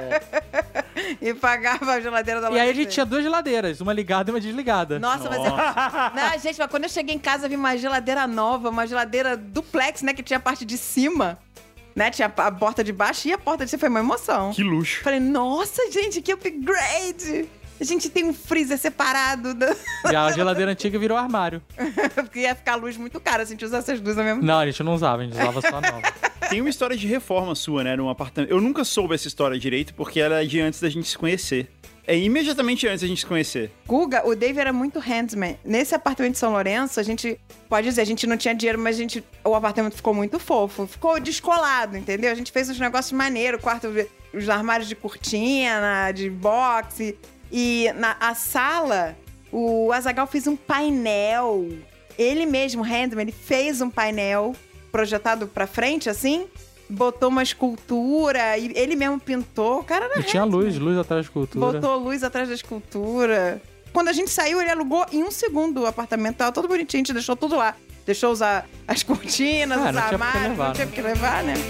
aí. e pagava a geladeira da E loja. aí a gente 100. tinha 2 geladeiras, uma ligada e uma desligada. Nossa, mas... Não, gente, mas quando eu cheguei em casa, vi uma geladeira nova, uma geladeira duplex, né? Que tinha a parte de cima, né? Tinha a porta de baixo e a porta de cima. Foi uma emoção. Que luxo. Falei, nossa, gente, que upgrade! A gente tem um freezer separado, E a geladeira antiga virou armário. porque ia ficar a luz muito cara se a gente usasse as duas ao mesmo tempo. Não, a gente não usava, a gente usava só a nova. Tem uma história de reforma sua, né, num apartamento. Eu nunca soube essa história direito, porque era de antes da gente se conhecer. É imediatamente antes da gente se conhecer. Guga, o Dave era muito handsman. Nesse apartamento de São Lourenço, a gente... Pode dizer, a gente não tinha dinheiro, mas o apartamento ficou muito fofo. Ficou descolado, entendeu? A gente fez uns negócios maneiros. Os armários de cortina, de boxe. E a sala, o Azaghal fez um painel. Ele mesmo, handsman, ele fez um painel projetado pra frente, assim. Botou uma escultura. E ele mesmo pintou. O cara era E tinha luz atrás da escultura. Botou luz atrás da escultura. Quando a gente saiu, ele alugou em 1 segundo o apartamento. Tava todo bonitinho, a gente deixou tudo lá. Deixou usar as cortinas, Ah, os não tinha por que armários, levar, não tinha né? por que levar, né?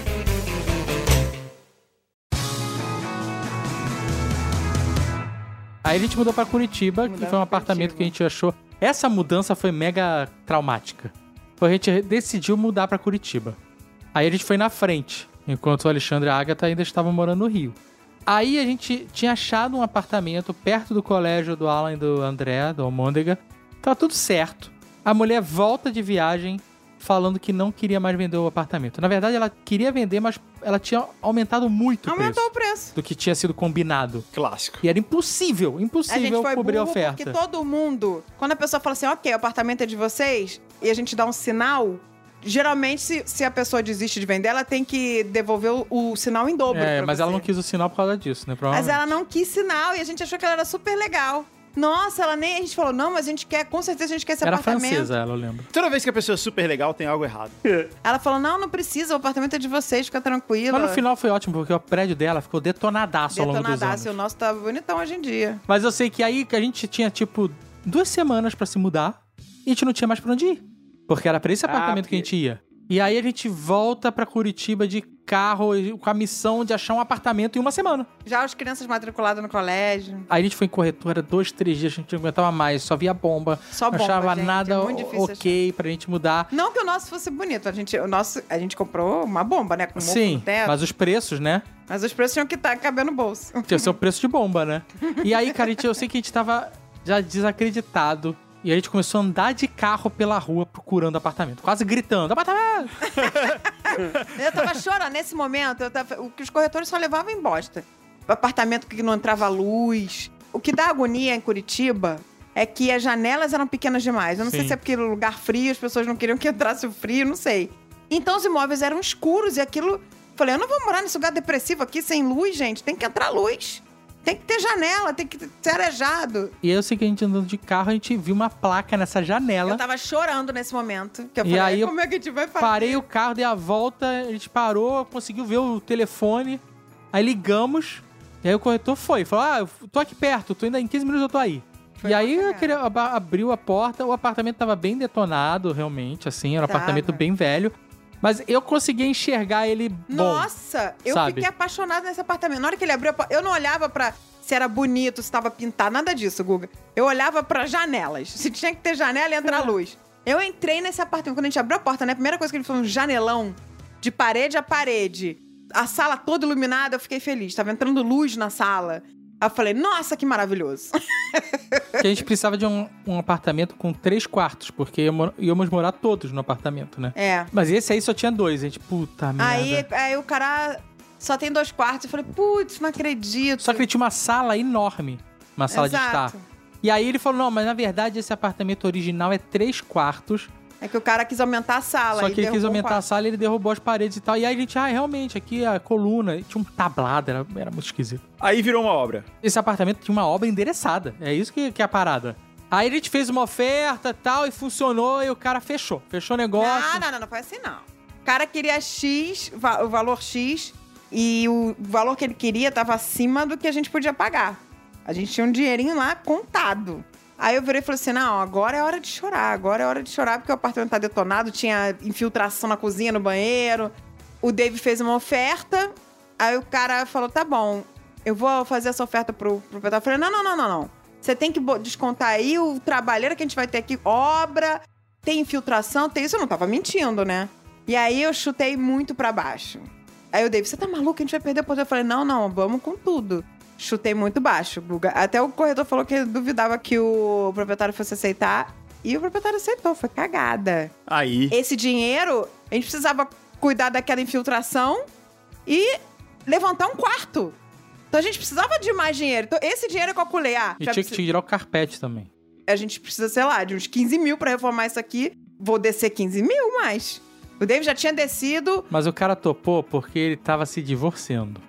Aí a gente mudou pra Curitiba, que Mudamos foi um pra apartamento Curitiba. que a gente achou... Essa mudança foi mega traumática. A gente decidiu mudar pra Curitiba. Aí a gente foi na frente, enquanto o Alexandre e a Agatha ainda estavam morando no Rio. Aí a gente tinha achado um apartamento perto do colégio do Alan e do André, do Almôndega. Tava tudo certo. A mulher volta de viagem falando que não queria mais vender o apartamento. Na verdade, ela queria vender, mas ela tinha aumentado muito Aumentou o o preço. do que tinha sido combinado. Clássico. E era impossível A gente foi cobrir a burro oferta. porque todo mundo... Quando a pessoa fala assim, ok, o apartamento é de vocês, e a gente dá um sinal... Geralmente, se a pessoa desiste de vender, ela tem que devolver o sinal em dobro pra Mas você. ela não quis o sinal por causa disso, né? Mas Provavelmente. ela não quis sinal e a gente achou que ela era super legal. Nossa, ela nem... A gente falou, não, mas a gente quer... Com certeza a gente quer esse Era apartamento. francesa, ela, eu lembro. Toda vez que a pessoa é super legal, tem algo errado. Ela falou, não apartamento é de vocês, fica tranquila. Mas no final foi ótimo, porque o prédio dela ficou detonadaço ao longo dos anos. Detonadaço, o nosso tá bonitão hoje em dia. Mas eu sei que aí que a gente tinha, tipo, 2 semanas pra se mudar e a gente não tinha mais pra onde ir. Porque era pra esse apartamento que a gente ia. E aí a gente volta pra Curitiba de carro com a missão de achar um apartamento em 1 semana. Já as crianças matriculadas no colégio. Aí a gente foi em corretora 2, 3 dias, a gente não aguentava mais, só via bomba. Só não bomba, achava gente, nada é muito difícil ok pra gente mudar. Não que o nosso fosse bonito, a gente comprou uma bomba, né? Com mofo Sim, no teto. mas os preços, né? Mas os preços tinham que caber no bolso. Tinha que ser o preço de bomba, né? E aí, cara, eu sei que a gente tava já desacreditado. E a gente começou a andar de carro pela rua procurando apartamento. Quase gritando, apartamento! Eu tava chorando nesse momento. O que os corretores só levavam em bosta. Apartamento que não entrava luz. O que dá agonia em Curitiba é que as janelas eram pequenas demais. Eu não sei Sim. se é porque era lugar frio, as pessoas não queriam que entrasse o frio, não sei. Então os imóveis eram escuros e aquilo... Falei, eu não vou morar nesse lugar depressivo aqui sem luz, gente. Tem que entrar luz. Tem que ter janela, tem que ser arejado. E aí eu sei que a gente andando de carro, a gente viu uma placa nessa janela. Eu tava chorando nesse momento. Que eu E falei, aí eu como é que a gente vai fazer? Parei o carro, dei a volta, a gente parou, conseguiu ver o telefone. Aí ligamos, e aí o corretor falou, eu tô aqui perto, tô ainda em 15 minutos eu tô aí. Foi e aí uma aquele abriu a porta, o apartamento tava bem detonado, realmente, assim, era um Tava. apartamento bem velho. Mas eu consegui enxergar ele bom. Nossa, eu sabe? fiquei apaixonada nesse apartamento. Na hora que ele abriu a porta, eu não olhava pra se era bonito, se tava pintado, nada disso, Guga. Eu olhava pra janelas. Se tinha que ter janela e entrar luz. Eu entrei nesse apartamento. Quando a gente abriu a porta, né? A primeira coisa que ele falou, um janelão de parede a parede. A sala toda iluminada, eu fiquei feliz. Tava entrando luz na sala. Aí eu falei, nossa, que maravilhoso. Que a gente precisava de um apartamento com 3 quartos, porque íamos morar todos no apartamento, né? É. Mas esse aí só tinha 2, a gente, puta merda. Aí o cara só tem 2 quartos. Eu falei, putz, não acredito. Só que ele tinha uma sala enorme, uma sala de estar. Exato. E aí ele falou, não, mas na verdade esse apartamento original é 3 quartos. É que o cara quis aumentar a sala. Só e que ele quis derrubou um aumentar a quarto. sala e ele derrubou as paredes e tal. E aí a gente, realmente, aqui a coluna, tinha um tablado, era muito esquisito. Aí virou uma obra. Esse apartamento tinha uma obra endereçada, é isso que é a parada. Aí a gente fez uma oferta e tal, e funcionou, e o cara fechou o negócio. Não foi assim não. O cara queria X, o valor X, e o valor que ele queria tava acima do que a gente podia pagar. A gente tinha um dinheirinho lá contado. Aí eu virei e falei assim, não, agora é hora de chorar, porque o apartamento tá detonado, tinha infiltração na cozinha, no banheiro. O Dave fez uma oferta, aí o cara falou, tá bom, eu vou fazer essa oferta pro proprietário. Eu falei, não. Você tem que descontar aí o trabalheiro que a gente vai ter aqui, obra, tem infiltração, tem isso. Eu não tava mentindo, né? E aí eu chutei muito pra baixo. Aí o Dave, você tá maluco? A gente vai perder o poder. Eu falei, não, vamos com tudo. Chutei muito baixo, Guga. Até o corretor falou que duvidava que o proprietário fosse aceitar. E o proprietário aceitou, foi cagada. Aí. Esse dinheiro, a gente precisava cuidar daquela infiltração e levantar um quarto. Então a gente precisava de mais dinheiro. Então esse dinheiro eu calculei. E tinha que tirar o carpete também. A gente precisa, sei lá, de uns 15 mil pra reformar isso aqui. Vou descer 15 mil mais. O Dave já tinha descido. Mas o cara topou porque ele tava se divorciando.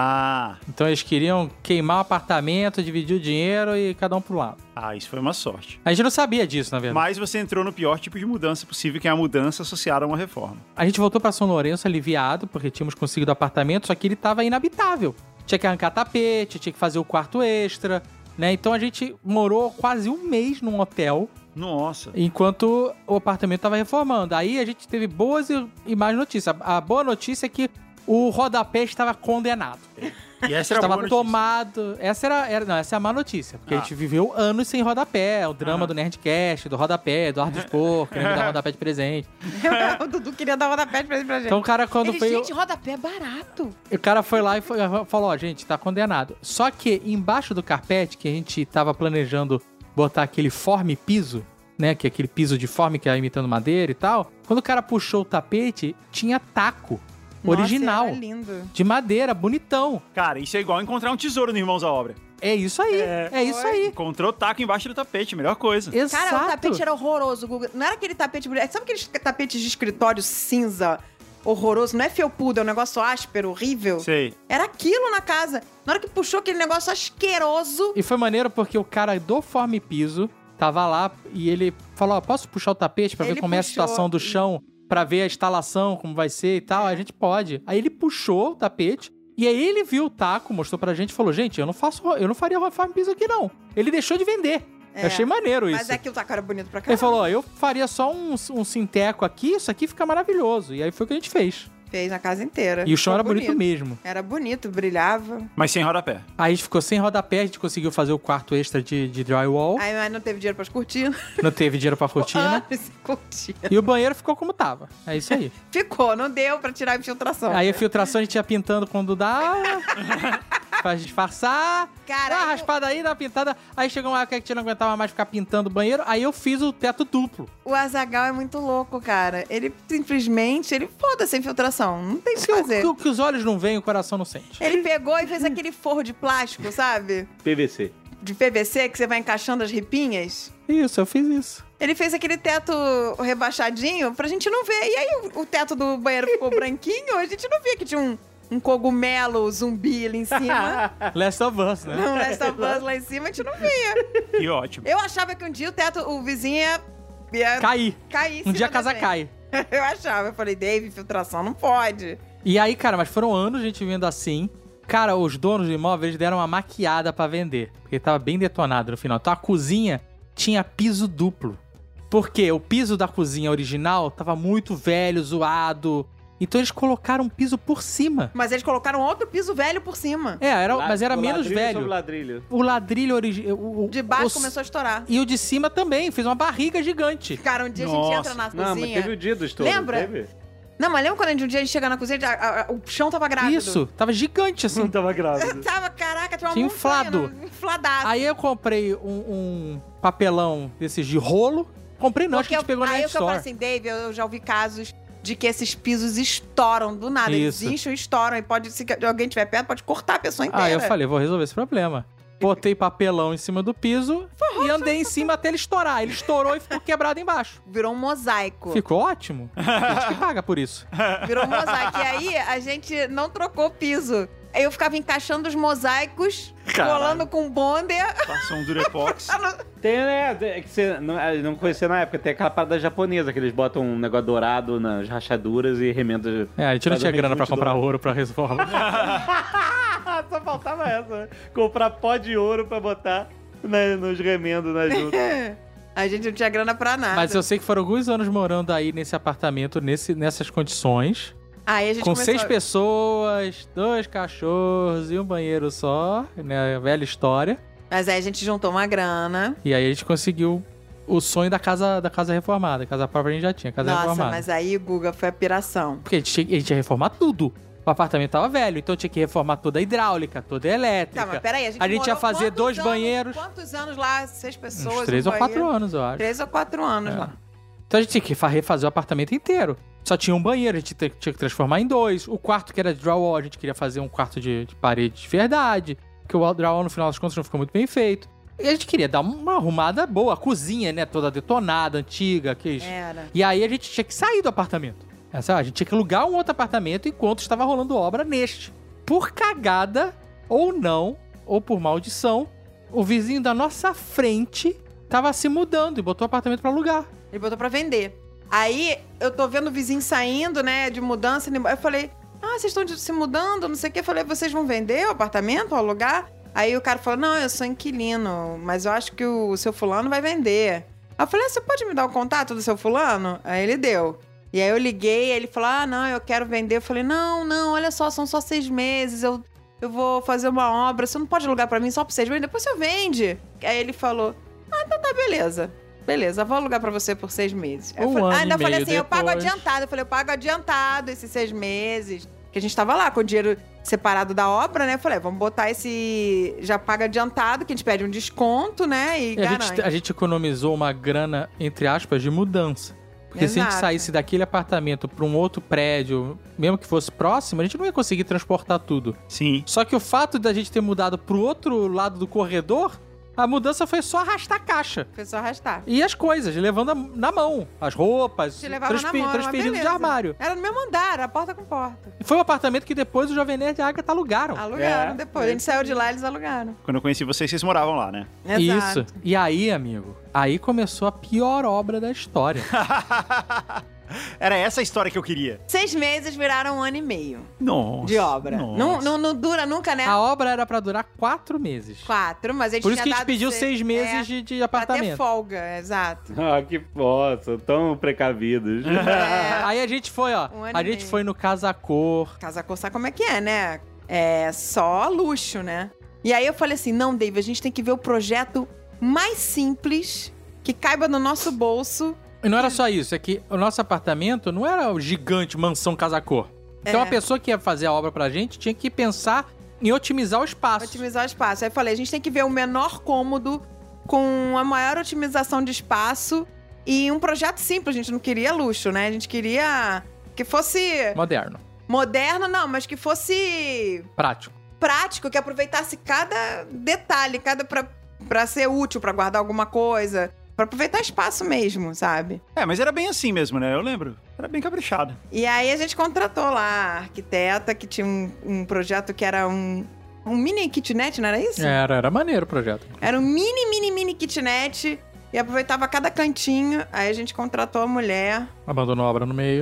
Então eles queriam queimar o apartamento, dividir o dinheiro e cada um pro lado. Isso foi uma sorte. A gente não sabia disso, na verdade. Mas você entrou no pior tipo de mudança possível, que é a mudança associada a uma reforma. A gente voltou pra São Lourenço aliviado, porque tínhamos conseguido o apartamento, só que ele tava inabitável. Tinha que arrancar tapete, tinha que fazer o quarto extra, né? Então a gente morou quase um mês num hotel. Nossa. Enquanto o apartamento tava reformando. Aí a gente teve boas e más notícias. A boa notícia é que o rodapé estava condenado. E essa era a boa Estava notícia. tomado. Essa é a má notícia. Porque a gente viveu anos sem rodapé. O drama do Nerdcast, do rodapé, Eduardo Spor, querendo dar rodapé de presente. O Dudu queria dar rodapé de presente pra gente. Então o cara, quando foi. Gente, rodapé é barato. O cara foi lá e falou: gente, tá condenado. Só que embaixo do carpete, que a gente tava planejando botar aquele forme piso, né? Que é aquele piso de forme que é imitando madeira e tal. Quando o cara puxou o tapete, tinha taco. Original. Nossa, era lindo. De madeira, bonitão. Cara, isso é igual encontrar um tesouro no Irmãos à Obra. É isso aí. É isso aí. Encontrou taco embaixo do tapete, melhor coisa. Exato. Cara, o tapete era horroroso, Guga. Não era aquele tapete... Sabe aqueles tapetes de escritório cinza horroroso? Não é felpudo, é um negócio áspero, horrível. Sei. Era aquilo na casa. Na hora que puxou aquele negócio asqueroso... E foi maneiro porque o cara do forme piso tava lá e ele falou, posso puxar o tapete pra ver Ele como é a puxou. situação do chão? Pra ver a instalação, como vai ser e tal? A gente pode. Aí ele puxou o tapete e aí ele viu o taco, mostrou pra gente e falou, gente, eu não faria reforma piso aqui não. Ele deixou de vender. Eu achei maneiro isso. Mas é que o taco era bonito pra Ele caramba. falou, eu faria só um sinteco aqui, isso aqui fica maravilhoso. E aí foi o que a gente fez. Fez na casa inteira. E o chão Ficou era bonito mesmo. Era bonito, brilhava. Mas sem rodapé. Aí a gente ficou sem rodapé, a gente conseguiu fazer o quarto extra de drywall. Aí mas não teve dinheiro pras cortinas. Não teve dinheiro pra cortina. Cortina. E o banheiro ficou como tava. É isso aí. Ficou, não deu pra tirar a infiltração. Aí a filtração a gente ia pintando quando dava. Pra disfarçar. Cara, Dá uma raspada aí, dá uma pintada. Aí chegou uma época que a gente não aguentava mais ficar pintando o banheiro. Aí eu fiz o teto duplo. O Azaghal é muito louco, cara. Ele simplesmente, foda-se a infiltração. Não tem o que fazer. Que os olhos não veem, o coração não sente. Ele pegou e fez aquele forro de plástico, sabe? PVC. De PVC, que você vai encaixando as ripinhas. Isso, eu fiz isso. Ele fez aquele teto rebaixadinho pra gente não ver. E aí o teto do banheiro ficou branquinho, a gente não via que tinha um cogumelo zumbi ali em cima. Last of Us, né? Não, Last of Us lá em cima, a gente não via. Que ótimo. Eu achava que um dia o vizinho ia Cair. cair em Um dia a cima casa da gente. cai. Eu achava. Eu falei, Dave, infiltração não pode. E aí, cara, mas foram anos a gente vendo assim. Cara, os donos do imóvel, eles deram uma maquiada pra vender. Porque tava bem detonado no final. Então a cozinha tinha piso duplo. Porque o piso da cozinha original tava muito velho, zoado. Então eles colocaram um piso por cima. Mas eles colocaram outro piso velho por cima. Mas era menos velho. Ladrilho. O ladrilho original. De baixo começou a estourar. E o de cima também, fez uma barriga gigante. Cara, um dia a gente Nossa. entra na cozinha... Não, mas teve o dia do estouro. Lembra? Teve? Não, mas lembra quando um dia a gente chega na cozinha, o chão tava grávido? Isso, tava gigante assim. Tava grávido. Tava, caraca, tinha uma Tinha montanha, inflado. Infladaço. Aí eu comprei um papelão desses de rolo. Comprei não, acho que a gente pegou na Aí eu falei Store. assim, Dave, eu já ouvi casos de que esses pisos estouram do nada. Isso. Eles incham e estouram. E se alguém estiver perto, pode cortar a pessoa inteira. Aí eu falei, vou resolver esse problema. Botei papelão em cima do piso e andei em cima até ele estourar. Ele estourou e ficou quebrado embaixo. Virou um mosaico. Ficou ótimo. A gente que paga por isso. Virou um mosaico. E aí, a gente não trocou o piso. Aí eu ficava encaixando os mosaicos, colando com bonder. Passou um Durepox. Tem, né? É que você não conhecia na época. Tem aquela parada japonesa que eles botam um negócio dourado nas rachaduras e remendam. A gente não tinha grana pra comprar ouro. ouro pra reforma. Só faltava essa, né? Comprar pó de ouro pra botar nos remendos na junta. A gente não tinha grana pra nada. Mas eu sei que foram alguns anos morando aí nesse apartamento, nessas condições. Aí a gente Com começou 6 pessoas, 2 cachorros e um banheiro só, né? Velha história. Mas aí a gente juntou uma grana. E aí a gente conseguiu o sonho da casa reformada. A casa própria a gente já tinha, casa Nossa, reformada. mas aí, Guga, foi a piração. Porque a gente ia reformar tudo. O apartamento tava velho, então tinha que reformar toda a hidráulica, toda a elétrica. Tá, mas peraí, a gente ia morou fazer quantos 2 anos- banheiros. Quantos anos lá? 6 pessoas, Uns 3 um ou 4 banheiro? anos, eu acho. 3 ou 4 anos É. lá. Então a gente tinha que refazer o apartamento inteiro. Só tinha um banheiro, a gente tinha que transformar em 2. O quarto que era de drywall, a gente queria fazer um quarto de parede de verdade. Porque o drywall, no final das contas, não ficou muito bem feito. E a gente queria dar uma arrumada boa. A cozinha, né, toda detonada, antiga. Era. E aí a gente tinha que sair do apartamento. A gente tinha que alugar um outro apartamento enquanto estava rolando obra neste. Por cagada, ou não, ou por maldição, o vizinho da nossa frente tava se mudando e botou o apartamento pra alugar. Ele botou pra vender. Aí, eu tô vendo o vizinho saindo, né, de mudança. Eu falei, vocês estão se mudando, não sei o quê. Eu falei, vocês vão vender o apartamento, alugar? Aí o cara falou, não, eu sou inquilino, mas eu acho que o seu fulano vai vender. Aí eu falei, você pode me dar o contato do seu fulano? Aí ele deu. E aí eu liguei, ele falou, não, eu quero vender. Eu falei, não, olha só, são só 6 meses, eu vou fazer uma obra, você não pode alugar pra mim só por 6 meses, depois você vende. Aí ele falou, então tá, beleza. Beleza, vou alugar pra você por 6 meses. Aí eu falei, ainda falei assim, eu pago adiantado. Eu falei, eu pago adiantado esses 6 meses. Que a gente tava lá com o dinheiro separado da obra, né? Eu falei, vamos botar esse... Já paga adiantado, que a gente pede um desconto, né? E garante. A gente economizou uma grana, entre aspas, de mudança. Porque se a gente Exato. saísse daquele apartamento pra um outro prédio, mesmo que fosse próximo, a gente não ia conseguir transportar tudo. Sim. Só que o fato da gente ter mudado pro outro lado do corredor, a mudança foi só arrastar a caixa. Foi só arrastar. E as coisas, levando na mão. As roupas, Te levava na mão, era uma transferindo de beleza. armário. Era no mesmo andar, era porta com porta. Foi um apartamento que depois o Jovem Nerd e a Agatha alugaram. Alugaram depois. A gente saiu de lá, eles alugaram. Quando eu conheci vocês moravam lá, né? Exato. Isso. E aí, amigo, aí começou a pior obra da história. Era essa a história que eu queria. 6 meses viraram 1 ano e meio Nossa. de obra. Não dura nunca, né? A obra era pra durar 4 meses. 4, mas a gente Por isso tinha que a gente dado pediu se- 6 meses de Pra ter apartamento. folga, exato. Ah, que poça, tão precavidos. Aí a gente foi, ó. 1 ano A e gente meio. foi no Casa Cor. Casa Cor, sabe como é que é, né? É só luxo, né? E aí eu falei assim, não, Dave, a gente tem que ver o projeto mais simples, que caiba no nosso bolso. E não era só isso, é que o nosso apartamento não era o gigante mansão Casa Cor. Então É. a pessoa que ia fazer a obra pra gente tinha que pensar em otimizar o espaço. Otimizar o espaço. Aí eu falei, a gente tem que ver o menor cômodo com a maior otimização de espaço e um projeto simples. A gente não queria luxo, né? A gente queria que fosse Moderno, moderno, não, mas que fosse prático. prático, que aproveitasse cada detalhe, pra ser útil, pra guardar alguma coisa, pra aproveitar espaço mesmo, sabe? É, mas era bem assim mesmo, né? Eu lembro. Era bem caprichado. E aí a gente contratou lá a arquiteta que tinha um projeto que era um mini kitnet, não era isso? Era maneiro o projeto. Era um mini kitnet e aproveitava cada cantinho. Aí a gente contratou a mulher. Abandonou a obra no meio.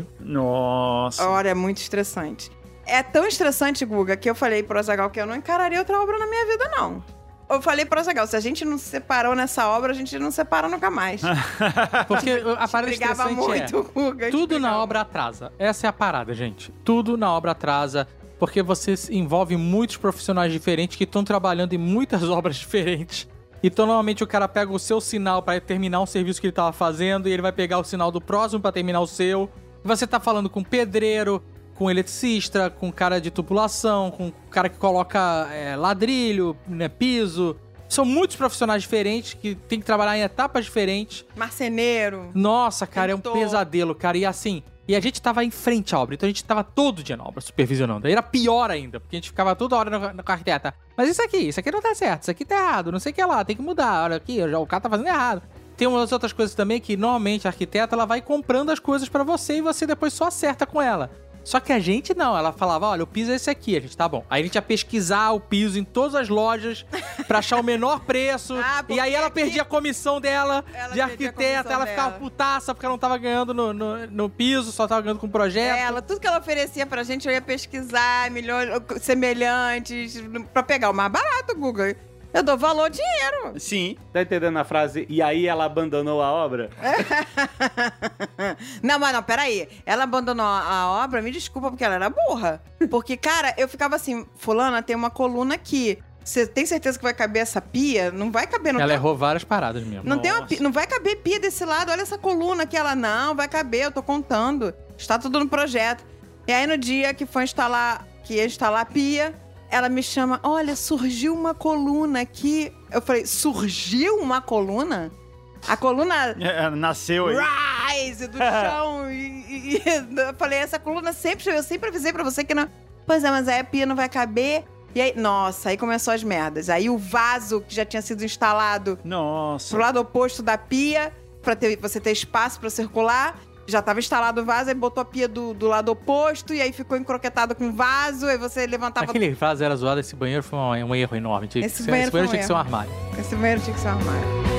Nossa. Olha, é muito estressante. É tão estressante, Guga, que eu falei pro Azaghal que eu não encararia outra obra na minha vida, não. Eu falei pro Azaghal, se a gente não se separou nessa obra, a gente não separa nunca mais. Porque a parada Brigava estressante muito, Guga. a gente tudo na brigava. obra atrasa. Essa é a parada, gente. Tudo na obra atrasa, porque você envolve muitos profissionais diferentes que estão trabalhando em muitas obras diferentes. Então, normalmente, o cara pega o seu sinal para terminar um serviço que ele tava fazendo e ele vai pegar o sinal do próximo para terminar o seu. Você tá falando com pedreiro, com eletricista, com cara de tubulação, com cara que coloca ladrilho, né, piso. São muitos profissionais diferentes que tem que trabalhar em etapas diferentes. Marceneiro. Nossa, cara, é um Pintor. pesadelo, cara. E assim, e a gente tava em frente à obra, então a gente tava todo dia na obra supervisionando. Aí era pior ainda, porque a gente ficava toda hora com a arquiteta. Mas isso aqui não tá certo, isso aqui tá errado, não sei o que lá, tem que mudar. Olha aqui, o cara tá fazendo errado. Tem umas outras coisas também que normalmente a arquiteta ela vai comprando as coisas pra você e você depois só acerta com ela. Só que a gente não, ela falava, olha, o piso é esse aqui, a gente, tá bom. Aí a gente ia pesquisar o piso em todas as lojas pra achar o menor preço. Ah, porque e aí ela aqui- perdia a comissão dela Ela de perdia a arquiteta, comissão ela ficava dela. putaça porque ela não tava ganhando no piso, só tava ganhando com o projeto. Ela, tudo que ela oferecia pra gente, eu ia pesquisar milhões semelhantes pra pegar o mais barato, Guga. Eu dou valor dinheiro. Sim. Tá entendendo a frase? E aí ela abandonou a obra? Não, mas não, peraí. Ela abandonou a obra, me desculpa, porque ela era burra. Porque, cara, eu ficava assim, fulana, tem uma coluna aqui. Você tem certeza que vai caber essa pia? Não vai caber no Ela errou várias paradas mesmo. Não, tem não vai caber pia desse lado. Olha essa coluna aqui. Ela, não, vai caber, eu tô contando. Está tudo no projeto. E aí, no dia que foi ia instalar a pia, ela me chama, olha, surgiu uma coluna aqui. Eu falei, surgiu uma coluna? A coluna Nasceu aí. rise do chão. E eu falei, essa coluna eu sempre avisei pra você que não. Pois é, mas aí a pia não vai caber. E aí, nossa, aí começou as merdas. Aí o vaso que já tinha sido instalado Nossa. pro lado oposto da pia, pra você ter espaço pra circular. Já tava instalado o vaso, aí botou a pia do lado oposto, e aí ficou encroquetado com o vaso, aí você levantava... Aquele vaso era zoado, esse banheiro foi um erro enorme. Esse banheiro foi um tinha que ser um erro. armário. Esse banheiro tinha que ser um armário.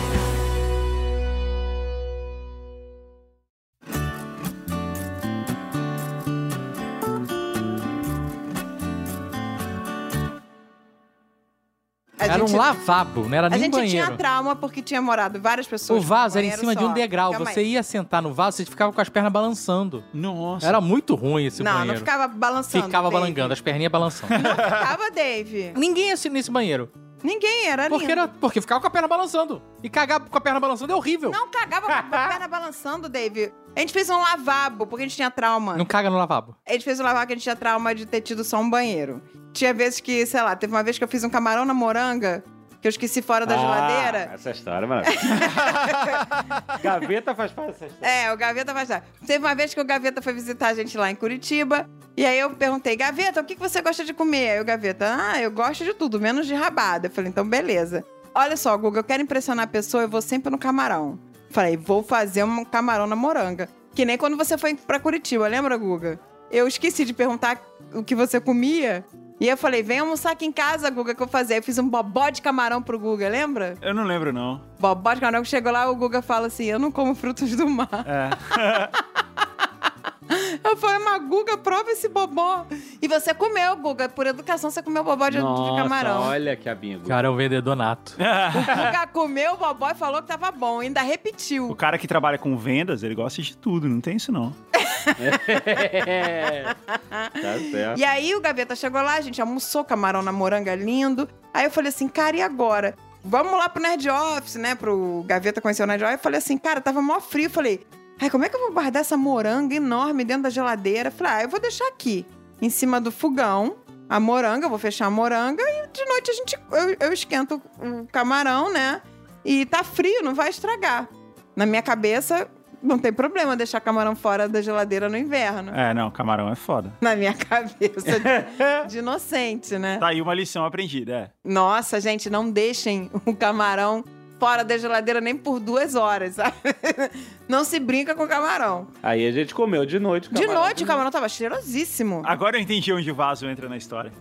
Era um lavabo, não era A nem gente banheiro. tinha trauma porque tinha morado várias O pessoas. vaso no era em banheiro cima de um só. degrau. Calma Você aí. ia sentar no vaso, você ficava com as pernas balançando. Nossa. Era muito ruim esse Não, banheiro. não ficava balançando. Ficava Dave. balangando, as perninhas balançando. Não ficava, Dave. Ninguém ia nesse banheiro. Ninguém era lindo. Porque ficava com a perna balançando. E cagar com a perna balançando é horrível. Não cagava com a perna balançando, Dave. A gente fez um lavabo, porque a gente tinha trauma. Não caga no lavabo. A gente fez um lavabo que a gente tinha trauma de ter tido só um banheiro. Tinha vezes que, sei lá, teve uma vez que eu fiz um camarão na moranga, que eu esqueci fora da geladeira. Essa história, mano. Gaveta faz parte dessa história. É, o Gaveta vai estar. Teve uma vez que o Gaveta foi visitar a gente lá em Curitiba. E aí eu perguntei, Gaveta, o que você gosta de comer? Aí o Gaveta, eu gosto de tudo, menos de rabada. Eu falei, então beleza. Olha só, Guga, eu quero impressionar a pessoa, eu vou sempre no camarão. Falei, vou fazer um camarão na moranga. Que nem quando você foi pra Curitiba, lembra, Guga? Eu esqueci de perguntar o que você comia. E eu falei, vem almoçar aqui em casa, Guga, que eu vou fazer. Eu fiz um bobó de camarão pro Guga, lembra? Eu não lembro, não. Bobó de camarão. Chegou lá, o Guga fala assim, eu não como frutos do mar. É. Eu falei, mas Guga, prova esse bobó. E você comeu, Guga. Por educação, você comeu bobó de camarão. Olha que abinho. Cara, é um vendedor nato. O Guga comeu o bobó e falou que tava bom. Ainda repetiu. O cara que trabalha com vendas, ele gosta de tudo, não tem isso não. Tá certo. E aí o Gaveta chegou lá, a gente almoçou, camarão na moranga lindo. Aí eu falei assim, cara, e agora? Vamos lá pro Nerd Office, né? Pro Gaveta conhecer o Nerd Office. Eu falei assim, cara, tava mó frio. Eu falei, ai, como é que eu vou guardar essa moranga enorme dentro da geladeira? Eu falei, eu vou deixar aqui, em cima do fogão, a moranga, eu vou fechar a moranga e de noite eu esquento o camarão, né? E tá frio, não vai estragar. Na minha cabeça, não tem problema deixar camarão fora da geladeira no inverno. Não, camarão é foda. Na minha cabeça de inocente, né? Tá aí uma lição aprendida, Nossa, gente, não deixem o camarão fora da geladeira nem por 2 horas, sabe? Não se brinca com camarão. Aí a gente comeu de noite. De noite o camarão tava cheirosíssimo. Agora eu entendi onde o vaso entra na história.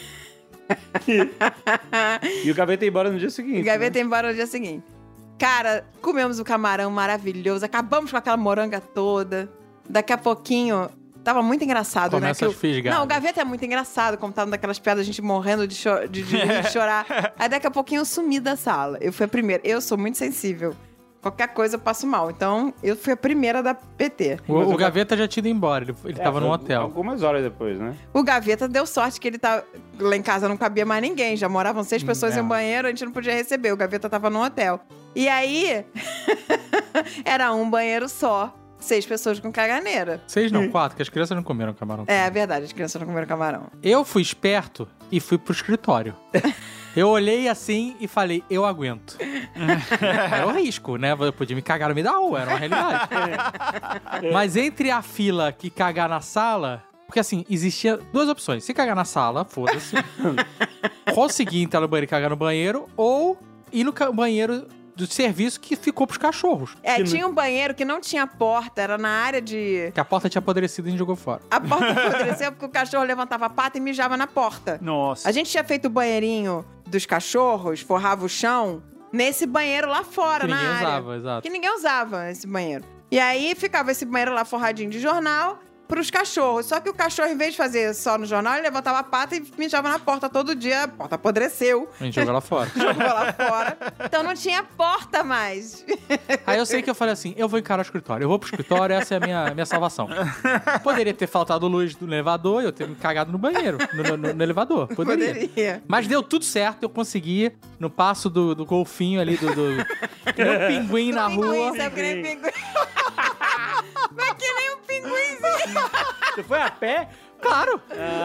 E o Gaveta ia embora no dia seguinte. O Gaveta ia embora no dia seguinte. Cara, comemos o camarão maravilhoso, acabamos com aquela moranga toda. Daqui a pouquinho... Tava muito engraçado, Começa né? a fisgar. Não, o Gaveta é muito engraçado, contando daquelas piadas, a gente morrendo de chorar. Aí daqui a pouquinho eu sumi da sala. Eu fui a primeira. Eu sou muito sensível. Qualquer coisa eu passo mal. Então, eu fui a primeira da PT. O Gaveta já tinha ido embora, ele tava num hotel. Algumas horas depois, né? O Gaveta deu sorte que ele tá... Lá em casa não cabia mais ninguém. Já moravam 6 pessoas em um banheiro, a gente não podia receber. O Gaveta tava no hotel. E aí... era um banheiro só. 6 pessoas com caganeira. 6 não, 4, que as crianças não comeram camarão. É verdade, as crianças não comeram camarão. Eu fui esperto e fui pro escritório. Eu olhei assim e falei, eu aguento. Era um risco, né? Eu podia me cagar no meio da rua, era uma realidade. Mas entre a fila que cagar na sala... Porque assim, existia 2 opções. Se cagar na sala, foda-se. Conseguir entrar no banheiro e cagar no banheiro. Ou ir no banheiro do serviço que ficou pros cachorros. Tinha um banheiro que não tinha porta, era na área de... Que a porta tinha apodrecido e a gente jogou fora. A porta apodreceu porque o cachorro levantava a pata e mijava na porta. Nossa. A gente tinha feito o banheirinho dos cachorros, forrava o chão, nesse banheiro lá fora, Que na ninguém área. usava, exato. Que ninguém usava esse banheiro. E aí ficava esse banheiro lá forradinho de jornal pros cachorros. Só que o cachorro, em vez de fazer só no jornal, ele levantava a pata e mijava na porta todo dia. A porta apodreceu. A gente jogou lá fora. Jogou lá fora. Então não tinha porta mais. Aí eu sei que eu falei assim, eu vou encarar o escritório. Eu vou pro escritório, essa é a minha salvação. Poderia ter faltado luz do elevador e eu ter me cagado no banheiro, no elevador. Poderia. Mas deu tudo certo, eu consegui, no passo do golfinho ali, do pinguim na rua. Sabe que nem pinguim. Mas que nem um pinguinzinho. Você foi a pé? Claro!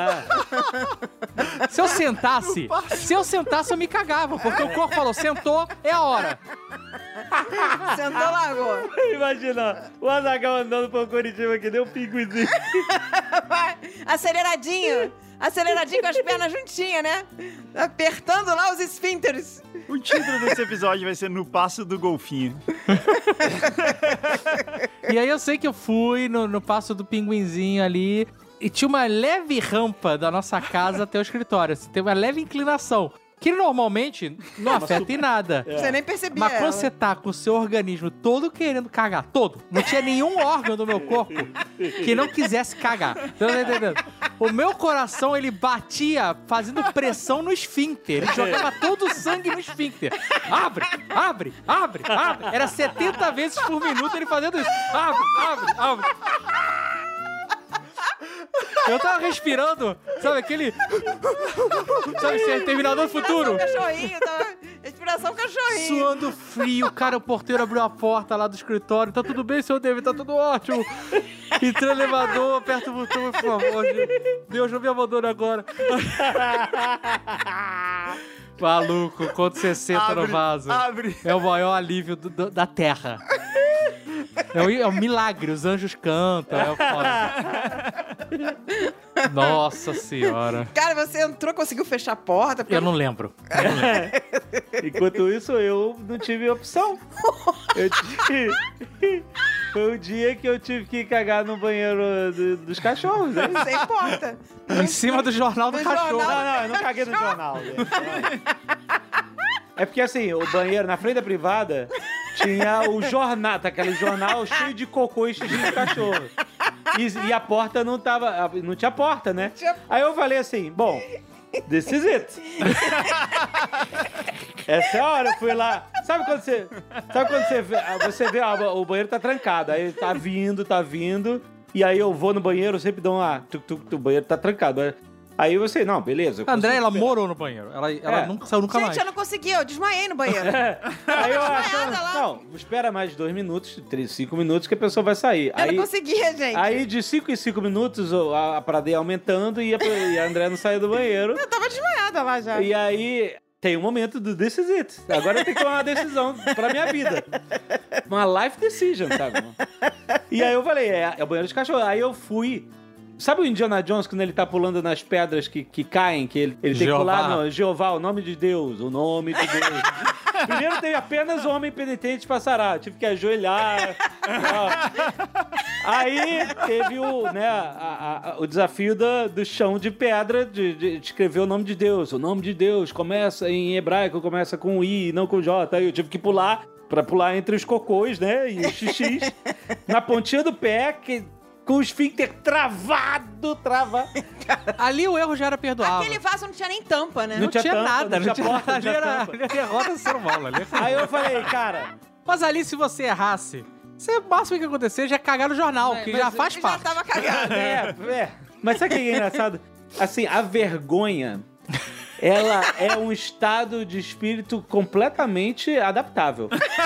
Se eu sentasse, eu me cagava, porque o corpo falou, sentou, é a hora. Sentou, largou. Imagina, o Azaghal andando por Curitiba que deu um pinguizinho. Aceleradinho com as pernas juntinhas, né? Apertando lá os esfínteres. O título desse episódio vai ser No Passo do Golfinho. E aí eu sei que eu fui no passo do pinguinzinho ali e tinha uma leve rampa da nossa casa até o escritório. Assim, tem uma leve inclinação. Que normalmente não afeta em nada. Você nem percebia. Mas quando você tá com o seu organismo todo querendo cagar, todo, não tinha nenhum órgão do meu corpo que não quisesse cagar. Você tá entendendo? O meu coração, ele batia fazendo pressão no esfíncter. Ele jogava todo o sangue no esfíncter. Abre, abre, abre, abre. Era 70 vezes por minuto ele fazendo isso. Abre, abre, abre. Eu tava respirando, sabe aquele... Sabe esse Terminador do Futuro? Cachorrinho, tava... Respiração cachorrinho. Suando frio, cara, o porteiro abriu a porta lá do escritório. Tá tudo bem, senhor David? Tá tudo ótimo. Entrei no elevador, aperta o botão, por favor. Deus, não me abandone agora. Maluco, quando você senta no vaso, é o maior alívio da Terra. É um milagre, os anjos cantam, é foda. Nossa senhora. Cara, você entrou, conseguiu fechar a porta? Eu não lembro. Enquanto isso, eu não tive opção. Foi o dia que eu tive que cagar no banheiro dos cachorros, né? Sem porta. Em cima do jornal do cachorro. Não, eu não caguei no jornal. É porque assim, o banheiro na frente da privada tinha o jornal, tá aquele jornal cheio de cocô e xixi de cachorro. E a porta não tava... Não tinha porta, né? Aí eu falei assim, bom, this is it. Essa é a hora, eu fui lá. Sabe quando você vê, o banheiro tá trancado. Aí tá vindo. E aí eu vou no banheiro, eu sempre dou uma... O banheiro tá trancado. Aí você, não, beleza. A André, ela morou no banheiro. Ela nunca saiu nunca mais. Gente, eu não consegui, eu desmaiei no banheiro. Aí eu acho, não, espera mais 2 minutos, 5 minutos que a pessoa vai sair. Eu não conseguia, gente. Aí de 5 em 5 minutos a pradeia aumentando e a André não saiu do banheiro. Eu tava desmaiada lá já. E aí tem um momento do this is it. Agora eu tenho que tomar uma decisão pra minha vida. Uma life decision, sabe? E aí eu falei, é o banheiro de cachorro. Aí eu fui... Sabe o Indiana Jones, quando ele tá pulando nas pedras que caem, que ele tem que pular no Jeová, o nome de Deus, o nome de Deus. Primeiro teve apenas o homem penitente passará, tive que ajoelhar. Aí teve o desafio do chão de pedra, de escrever o nome de Deus. O nome de Deus começa em hebraico, começa com I, não com J. Aí eu tive que pular, pra pular entre os cocôs, né, e os xixis, na pontinha do pé, com o esfíncter travado. Ali o erro já era perdoável. Aquele vaso não tinha nem tampa, né? Não tinha tampa, nada, não tinha porta, ali era a derrota do ser humano. Aí eu falei, cara... Mas ali, se você errasse, o máximo que ia acontecer já é cagar no jornal, que já faz parte. Já tava cagado. Mas sabe o que é engraçado? Assim, a vergonha... Ela é um estado de espírito completamente adaptável.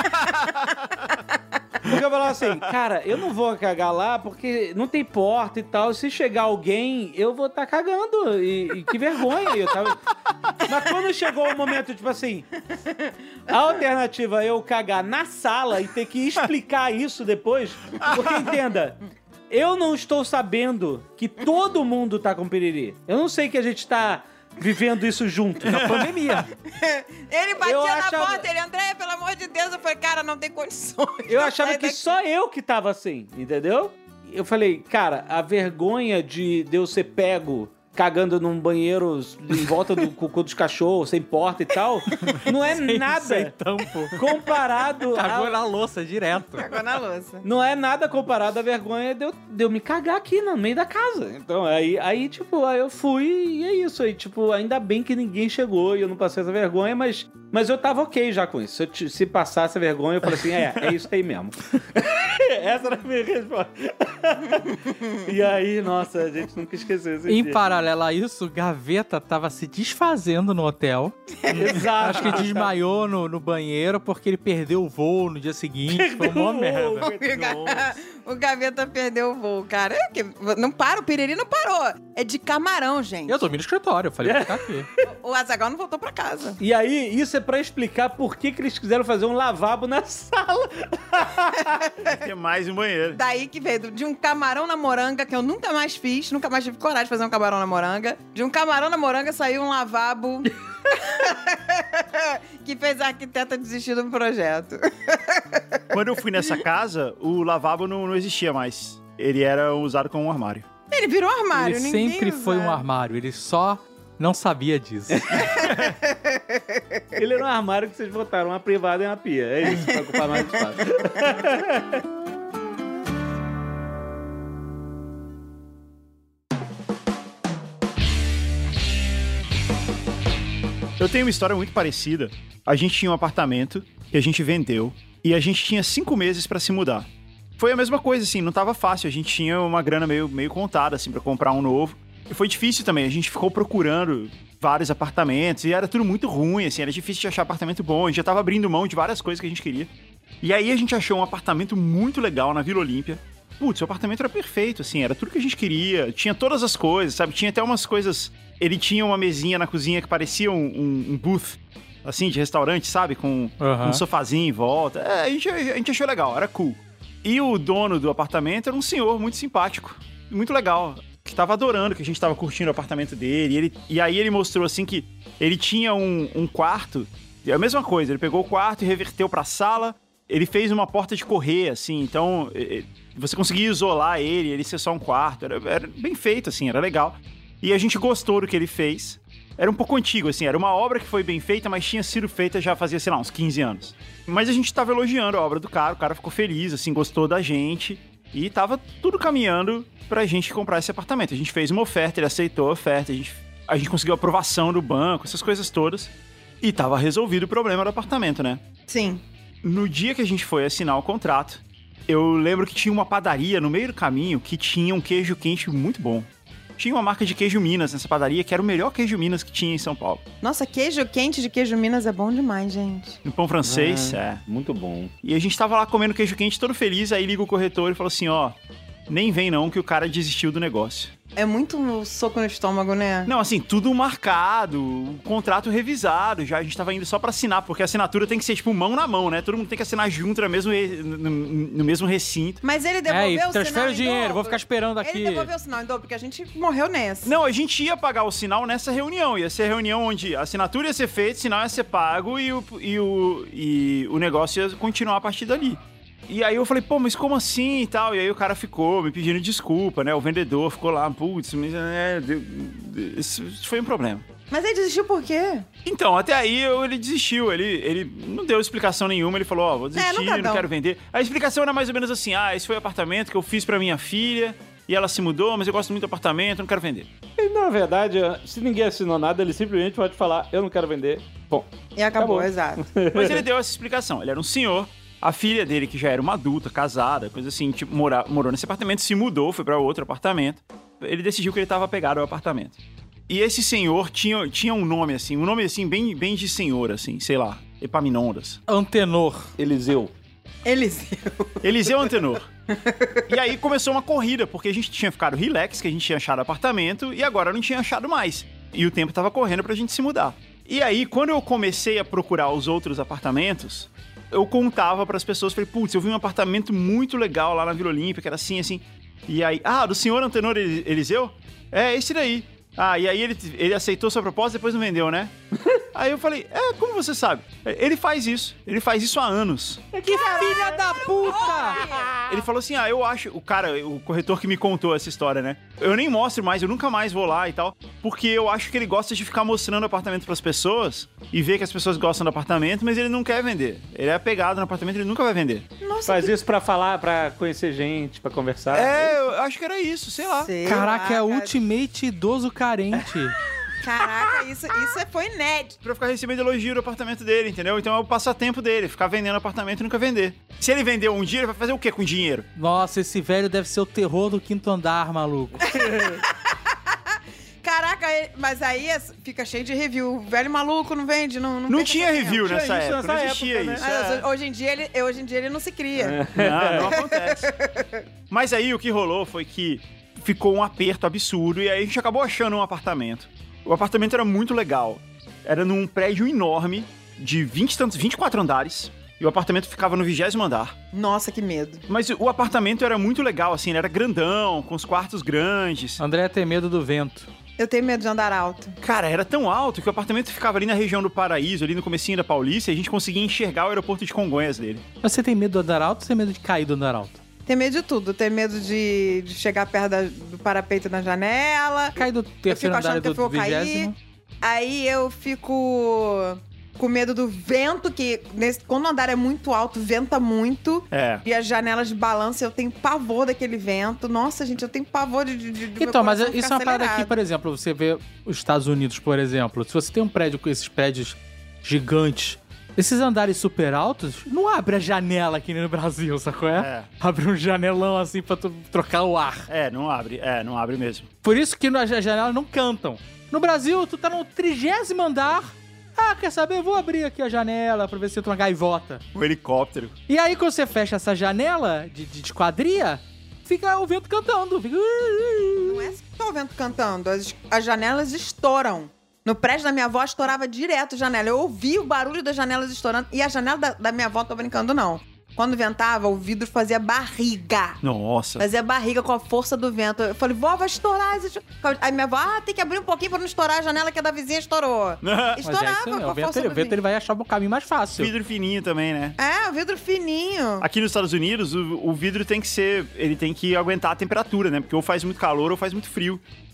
Porque eu falava assim, cara, eu não vou cagar lá porque não tem porta e tal. Se chegar alguém, eu vou estar cagando. E que vergonha. Mas quando chegou o momento, tipo assim, a alternativa é eu cagar na sala e ter que explicar isso depois. Porque entenda, eu não estou sabendo que todo mundo tá com piriri. Eu não sei que a gente tá... vivendo isso junto, na pandemia. Ele batia na porta, ele, André, pelo amor de Deus. Eu falei, cara, não tem condições. Eu achava que só eu que tava assim, entendeu? Eu falei, cara, a vergonha de eu ser pego cagando num banheiro em volta do cocô dos cachorros, sem porta e tal, não é nada sem tampo. Comparado Cagou na louça direto. Cagou na louça. Não é nada comparado à vergonha de eu me cagar aqui no meio da casa. Então, aí eu fui e é isso. Aí, tipo, ainda bem que ninguém chegou e eu não passei essa vergonha, mas eu tava ok já com isso. Se passasse a vergonha, eu falei assim, é isso aí mesmo. Essa era a minha resposta. E aí, nossa, a gente nunca esqueceu esse dia. Paralelo a isso, Gaveta tava se desfazendo no hotel. Exato. Acho que desmaiou no banheiro porque ele perdeu o voo no dia seguinte. Foi uma merda. O Gaveta perdeu o voo, cara. Não para, o Piriri não parou. É de camarão, gente. Eu dormi no escritório, eu falei pra ficar aqui. O Azaghal não voltou pra casa. E aí, isso é pra explicar por que eles quiseram fazer um lavabo na sala. Tem mais um banheiro. Daí que veio de um camarão na moranga, que eu nunca mais fiz, nunca mais tive coragem de fazer um camarão na moranga. De um camarão na moranga saiu um lavabo que fez a arquiteta desistir do projeto. Quando eu fui nessa casa, o lavabo não existia mais. Ele era usado como um armário. Ele virou armário, Ele ninguém sempre usa. foi um armário, ele só não sabia disso. Ele era um armário que vocês botaram uma privada e uma pia. É isso, pra ocupar mais espaço. Eu tenho uma história muito parecida. A gente tinha um apartamento que a gente vendeu e a gente tinha 5 meses pra se mudar. Foi a mesma coisa, assim, não tava fácil. A gente tinha uma grana meio contada, assim, pra comprar um novo. E foi difícil também. A gente ficou procurando vários apartamentos e era tudo muito ruim, assim. Era difícil de achar apartamento bom. A gente já tava abrindo mão de várias coisas que a gente queria. E aí a gente achou um apartamento muito legal na Vila Olímpia. Putz, o apartamento era perfeito, assim. Era tudo que a gente queria. Tinha todas as coisas, sabe? Tinha até umas coisas... Ele tinha uma mesinha na cozinha que parecia um booth, assim, de restaurante, sabe? Com um sofazinho em volta. A gente achou legal, era cool. E o dono do apartamento era um senhor muito simpático, muito legal, que tava adorando, que a gente tava curtindo o apartamento dele. E aí ele mostrou, assim, que ele tinha um quarto, é a mesma coisa, ele pegou o quarto e reverteu pra sala, ele fez uma porta de correr, assim, então você conseguia isolar ele ser só um quarto, era bem feito, assim, era legal. E a gente gostou do que ele fez. Era um pouco antigo, assim, era uma obra que foi bem feita, mas tinha sido feita já fazia, sei lá, uns 15 anos. Mas a gente tava elogiando a obra do cara, o cara ficou feliz, assim, gostou da gente. E tava tudo caminhando pra gente comprar esse apartamento. A gente fez uma oferta, ele aceitou a oferta, a gente conseguiu aprovação do banco, essas coisas todas. E tava resolvido o problema do apartamento, né? Sim. No dia que a gente foi assinar o contrato, eu lembro que tinha uma padaria no meio do caminho que tinha um queijo quente muito bom. Tinha uma marca de queijo Minas nessa padaria, que era o melhor queijo Minas que tinha em São Paulo. Nossa, queijo quente de queijo Minas é bom demais, gente. No pão francês, Muito bom. E a gente tava lá comendo queijo quente todo feliz, aí liga o corretor e falou assim, ó, nem vem não que o cara desistiu do negócio. É muito soco no estômago, né? Não, assim, tudo marcado, o contrato revisado, já a gente tava indo só pra assinar, porque a assinatura tem que ser, tipo, mão na mão, né? Todo mundo tem que assinar junto no mesmo recinto. Mas ele devolveu e o sinal transfere o em dinheiro, dobro? vou ficar esperando aqui. Ele devolveu o sinal em dobro, porque a gente morreu nessa. Não, a gente ia pagar o sinal nessa reunião. Ia ser a reunião onde a assinatura ia ser feita, o sinal ia ser pago e o negócio ia continuar a partir dali. E aí eu falei, pô, mas como assim e tal? E aí o cara ficou me pedindo desculpa, né? O vendedor ficou lá, putz, mas isso foi um problema. Mas ele desistiu por quê? Então, até aí ele desistiu, ele não deu explicação nenhuma, ele falou, ó, vou desistir, não quero vender. A explicação era mais ou menos assim, esse foi o apartamento que eu fiz pra minha filha, e ela se mudou, mas eu gosto muito do apartamento, não quero vender. E, na verdade, se ninguém assinou nada, ele simplesmente pode falar, eu não quero vender. Bom, E acabou, Acabou. exato. Mas ele deu essa explicação, ele era um senhor, a filha dele, que já era uma adulta, casada, coisa assim, tipo, morou nesse apartamento, se mudou, foi pra outro apartamento, ele decidiu que ele tava apegado ao apartamento. E esse senhor tinha um nome assim, bem de senhor, assim, sei lá, Epaminondas. Antenor. Eliseu. Eliseu Antenor. E aí começou uma corrida, porque a gente tinha ficado relax, que a gente tinha achado apartamento, e agora não tinha achado mais. E o tempo tava correndo pra gente se mudar. E aí, quando eu comecei a procurar os outros apartamentos, eu contava pras pessoas, falei, putz, eu vi um apartamento muito legal lá na Vila Olímpia, que era assim, assim. E aí, do senhor Antenor Eliseu? É, esse daí. E aí ele aceitou sua proposta e depois não vendeu, né? Aí eu falei, como você sabe? Ele faz isso há anos. Que filha da puta! Ele falou assim, eu acho, o corretor que me contou essa história, né? Eu nem mostro mais, eu nunca mais vou lá e tal, porque eu acho que ele gosta de ficar mostrando o apartamento pras pessoas e ver que as pessoas gostam do apartamento, mas ele não quer vender. Ele é apegado no apartamento, ele nunca vai vender. Nossa, Faz isso pra falar, pra conhecer gente, pra conversar. Eu acho que era isso, sei lá. sei Caraca, lá, é o cara. ultimate idoso carente. Caraca, isso foi inédito. Pra ficar recebendo elogio do apartamento dele, entendeu? Então é o passatempo dele, ficar vendendo apartamento e nunca vender. Se ele vender um dia, ele vai fazer o quê com o dinheiro? Nossa, esse velho deve ser o terror do quinto andar, maluco. Caraca, mas aí fica cheio de review. Velho maluco não vende, não Não perca tinha essa tempo. review Tinha nessa isso época, nessa não existia época, né? isso. Mas hoje em dia ele não se cria. Não acontece. Mas aí o que rolou foi que ficou um aperto absurdo e aí a gente acabou achando um apartamento. O apartamento era muito legal. Era num prédio enorme de 24 andares. E o apartamento ficava no 20º andar. Nossa, que medo. Mas o apartamento era muito legal, assim, ele era grandão, com os quartos grandes. André tem medo do vento. Eu tenho medo de andar alto. Cara, era tão alto que o apartamento ficava ali na região do Paraíso, ali no comecinho da Paulista, e a gente conseguia enxergar o aeroporto de Congonhas dele. Mas você tem medo do andar alto ou você tem medo de cair do andar alto? Tenho medo de tudo. Tenho medo de chegar perto do parapeito na janela. Cai do Eu fico terceiro andar achando que do eu vou cair. 20º. Aí eu fico com medo do vento, que quando o andar é muito alto, venta muito. É. E as janelas balançam, eu tenho pavor daquele vento. Nossa, gente, eu tenho pavor de meu Então, mas coração isso ficar é uma parada aqui, acelerado. por exemplo, você vê os Estados Unidos, por exemplo. Se você tem um prédio com esses prédios gigantes, esses andares super altos, não abre a janela aqui no Brasil, sacou? É. Abre um janelão assim pra tu trocar o ar. Não abre mesmo. Por isso que as janelas não cantam. No Brasil, tu tá no 30º andar. Quer saber? Vou abrir aqui a janela pra ver se entra uma gaivota. Um helicóptero. E aí, quando você fecha essa janela de esquadria, fica o vento cantando. Fica... Não é só o vento cantando, as janelas estouram. No prédio da minha avó estourava direto a janela. Eu ouvi o barulho das janelas estourando. E a janela da minha avó, tô brincando, não. Quando ventava, o vidro fazia barriga. Nossa. Fazia barriga com a força do vento. Eu falei, vó, vai estourar. Aí minha avó, tem que abrir um pouquinho pra não estourar a janela que é da vizinha estourou. Mas é Estourava isso mesmo. com a O vento, força do o vento ele vai achar um caminho mais fácil. Vidro fininho também, né? É, o vidro fininho. Aqui nos Estados Unidos, o vidro tem que ser... Ele tem que aguentar a temperatura, né? Porque ou faz muito calor ou faz muito frio.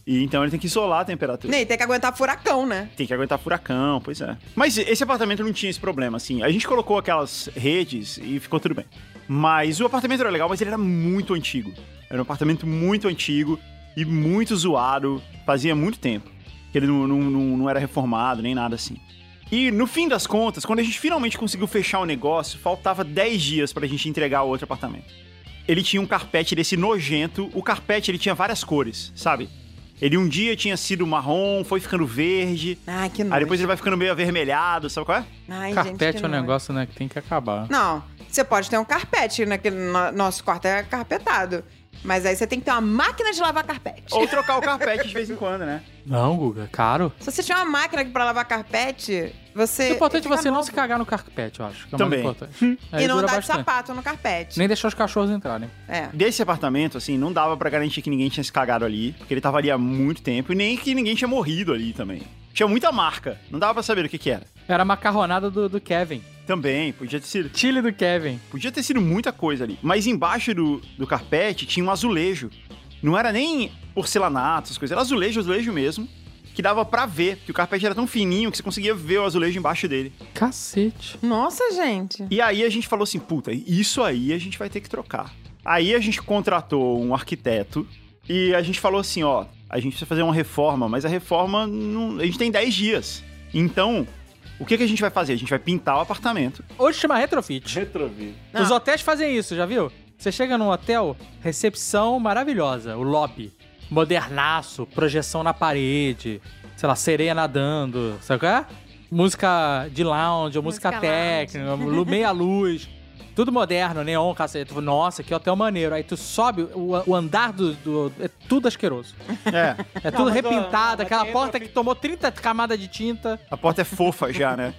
E então ele tem que isolar a temperatura. E tem que aguentar furacão, né? Tem que aguentar furacão, pois é. Mas esse apartamento não tinha esse problema, assim. A gente colocou aquelas redes e ficou tudo bem. Mas o apartamento era legal, mas ele era muito antigo. Era um apartamento muito antigo e muito zoado. Fazia muito tempo que ele não era reformado, nem nada assim. E no fim das contas, quando a gente finalmente conseguiu fechar o negócio, faltava 10 dias pra gente entregar o outro apartamento. Ele tinha um carpete desse nojento. O carpete, ele tinha várias cores, sabe? Ele um dia tinha sido marrom, foi ficando verde. Ai, que nojo. Aí depois ele vai ficando meio avermelhado, sabe qual é? Ai, Carpete gente, que é um nojo. negócio, né, que tem que acabar. Não, você pode ter um carpete, naquele nosso quarto é carpetado. Mas aí você tem que ter uma máquina de lavar carpete. Ou trocar o carpete de vez em quando, né? Não, Guga, caro. Se você tiver uma máquina pra lavar carpete, você... O importante é fica você não novo. se cagar no carpete, eu acho. Que é o Também. mais importante. Aí E não dura andar de bastante. sapato no carpete. Nem deixar os cachorros entrarem. É. Desse apartamento, assim, não dava pra garantir que ninguém tinha se cagado ali, porque ele tava ali há muito tempo, e nem que ninguém tinha morrido ali também. Tinha muita marca, não dava pra saber o que era. Era a macarronada do Kevin. Também, podia ter sido. Chile do Kevin. Podia ter sido muita coisa ali. Mas embaixo do carpete tinha um azulejo. Não era nem porcelanato, essas coisas. Era azulejo mesmo. Que dava pra ver. Que o carpete era tão fininho que você conseguia ver o azulejo embaixo dele. Cacete. Nossa, gente. E aí a gente falou assim, puta, isso aí a gente vai ter que trocar. Aí a gente contratou um arquiteto. E a gente falou assim, ó, a gente precisa fazer uma reforma. Mas a reforma, a gente tem 10 dias. Então, o que a gente vai fazer? A gente vai pintar o apartamento. Hoje chama retrofit. Retrovi. Os hotéis fazem isso, já viu? Você chega num hotel, recepção maravilhosa, o lobby, modernaço, projeção na parede, sei lá, sereia nadando, sabe qual é? Música de lounge, ou música técnica, meia luz, tudo moderno, neon, cacete. Nossa, que hotel maneiro. Aí tu sobe, o andar é tudo asqueroso. É, É tudo mas, repintado, mas aquela tem porta que retrofit. tomou 30 camadas de tinta. a porta é fofa já, né?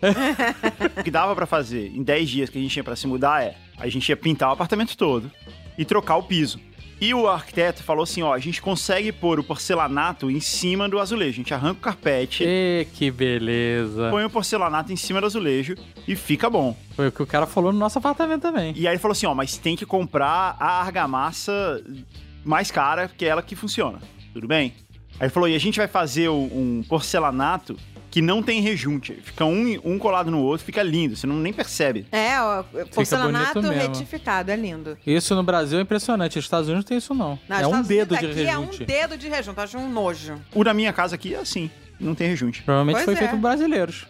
O que dava pra fazer em 10 dias que a gente tinha pra se mudar a gente ia pintar o apartamento todo e trocar o piso. E o arquiteto falou assim, ó, a gente consegue pôr o porcelanato em cima do azulejo. A gente arranca o carpete, Que beleza. põe o porcelanato em cima do azulejo e fica bom. Foi o que o cara falou no nosso apartamento também. E aí ele falou assim, ó, mas tem que comprar a argamassa mais cara, que é ela que funciona. Tudo bem? Aí ele falou, e a gente vai fazer um porcelanato que não tem rejunte. Fica um colado no outro, fica lindo, você nem percebe. É, ó, porcelanato bonito mesmo. retificado, é lindo. Isso no Brasil é impressionante. Nos Estados Unidos não tem isso, não. Não, É os um Estados dedo de Unidos aqui rejunte. É um dedo de rejunte, acho um nojo. O da minha casa aqui é assim, não tem rejunte. Provavelmente Pois foi é. feito por brasileiros.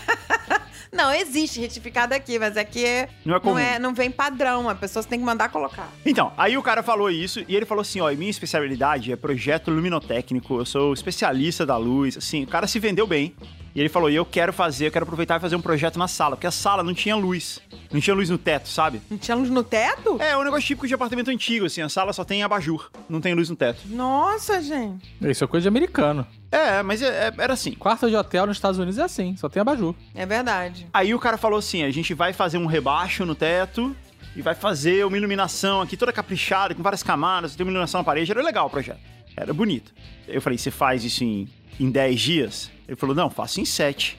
Não, existe retificado aqui, mas aqui Não é comum. não vem padrão, a pessoa tem que mandar colocar. Então, aí o cara falou isso e ele falou assim, ó, minha especialidade é projeto luminotécnico, eu sou especialista da luz, assim, o cara se vendeu bem. E ele falou, e eu quero aproveitar e fazer um projeto na sala, porque a sala não tinha luz no teto, sabe? Não tinha luz no teto? É um negócio típico de apartamento antigo, assim, a sala só tem abajur, não tem luz no teto. Nossa, gente. Isso é coisa de americano. É, mas era assim. Quarto de hotel nos Estados Unidos é assim, só tem abajur. É verdade. Aí o cara falou assim, a gente vai fazer um rebaixo no teto e vai fazer uma iluminação aqui toda caprichada, com várias camadas, tem uma iluminação na parede, era legal o projeto, era bonito. Eu falei, você faz isso em 10 dias? Ele falou, não, faço em 7.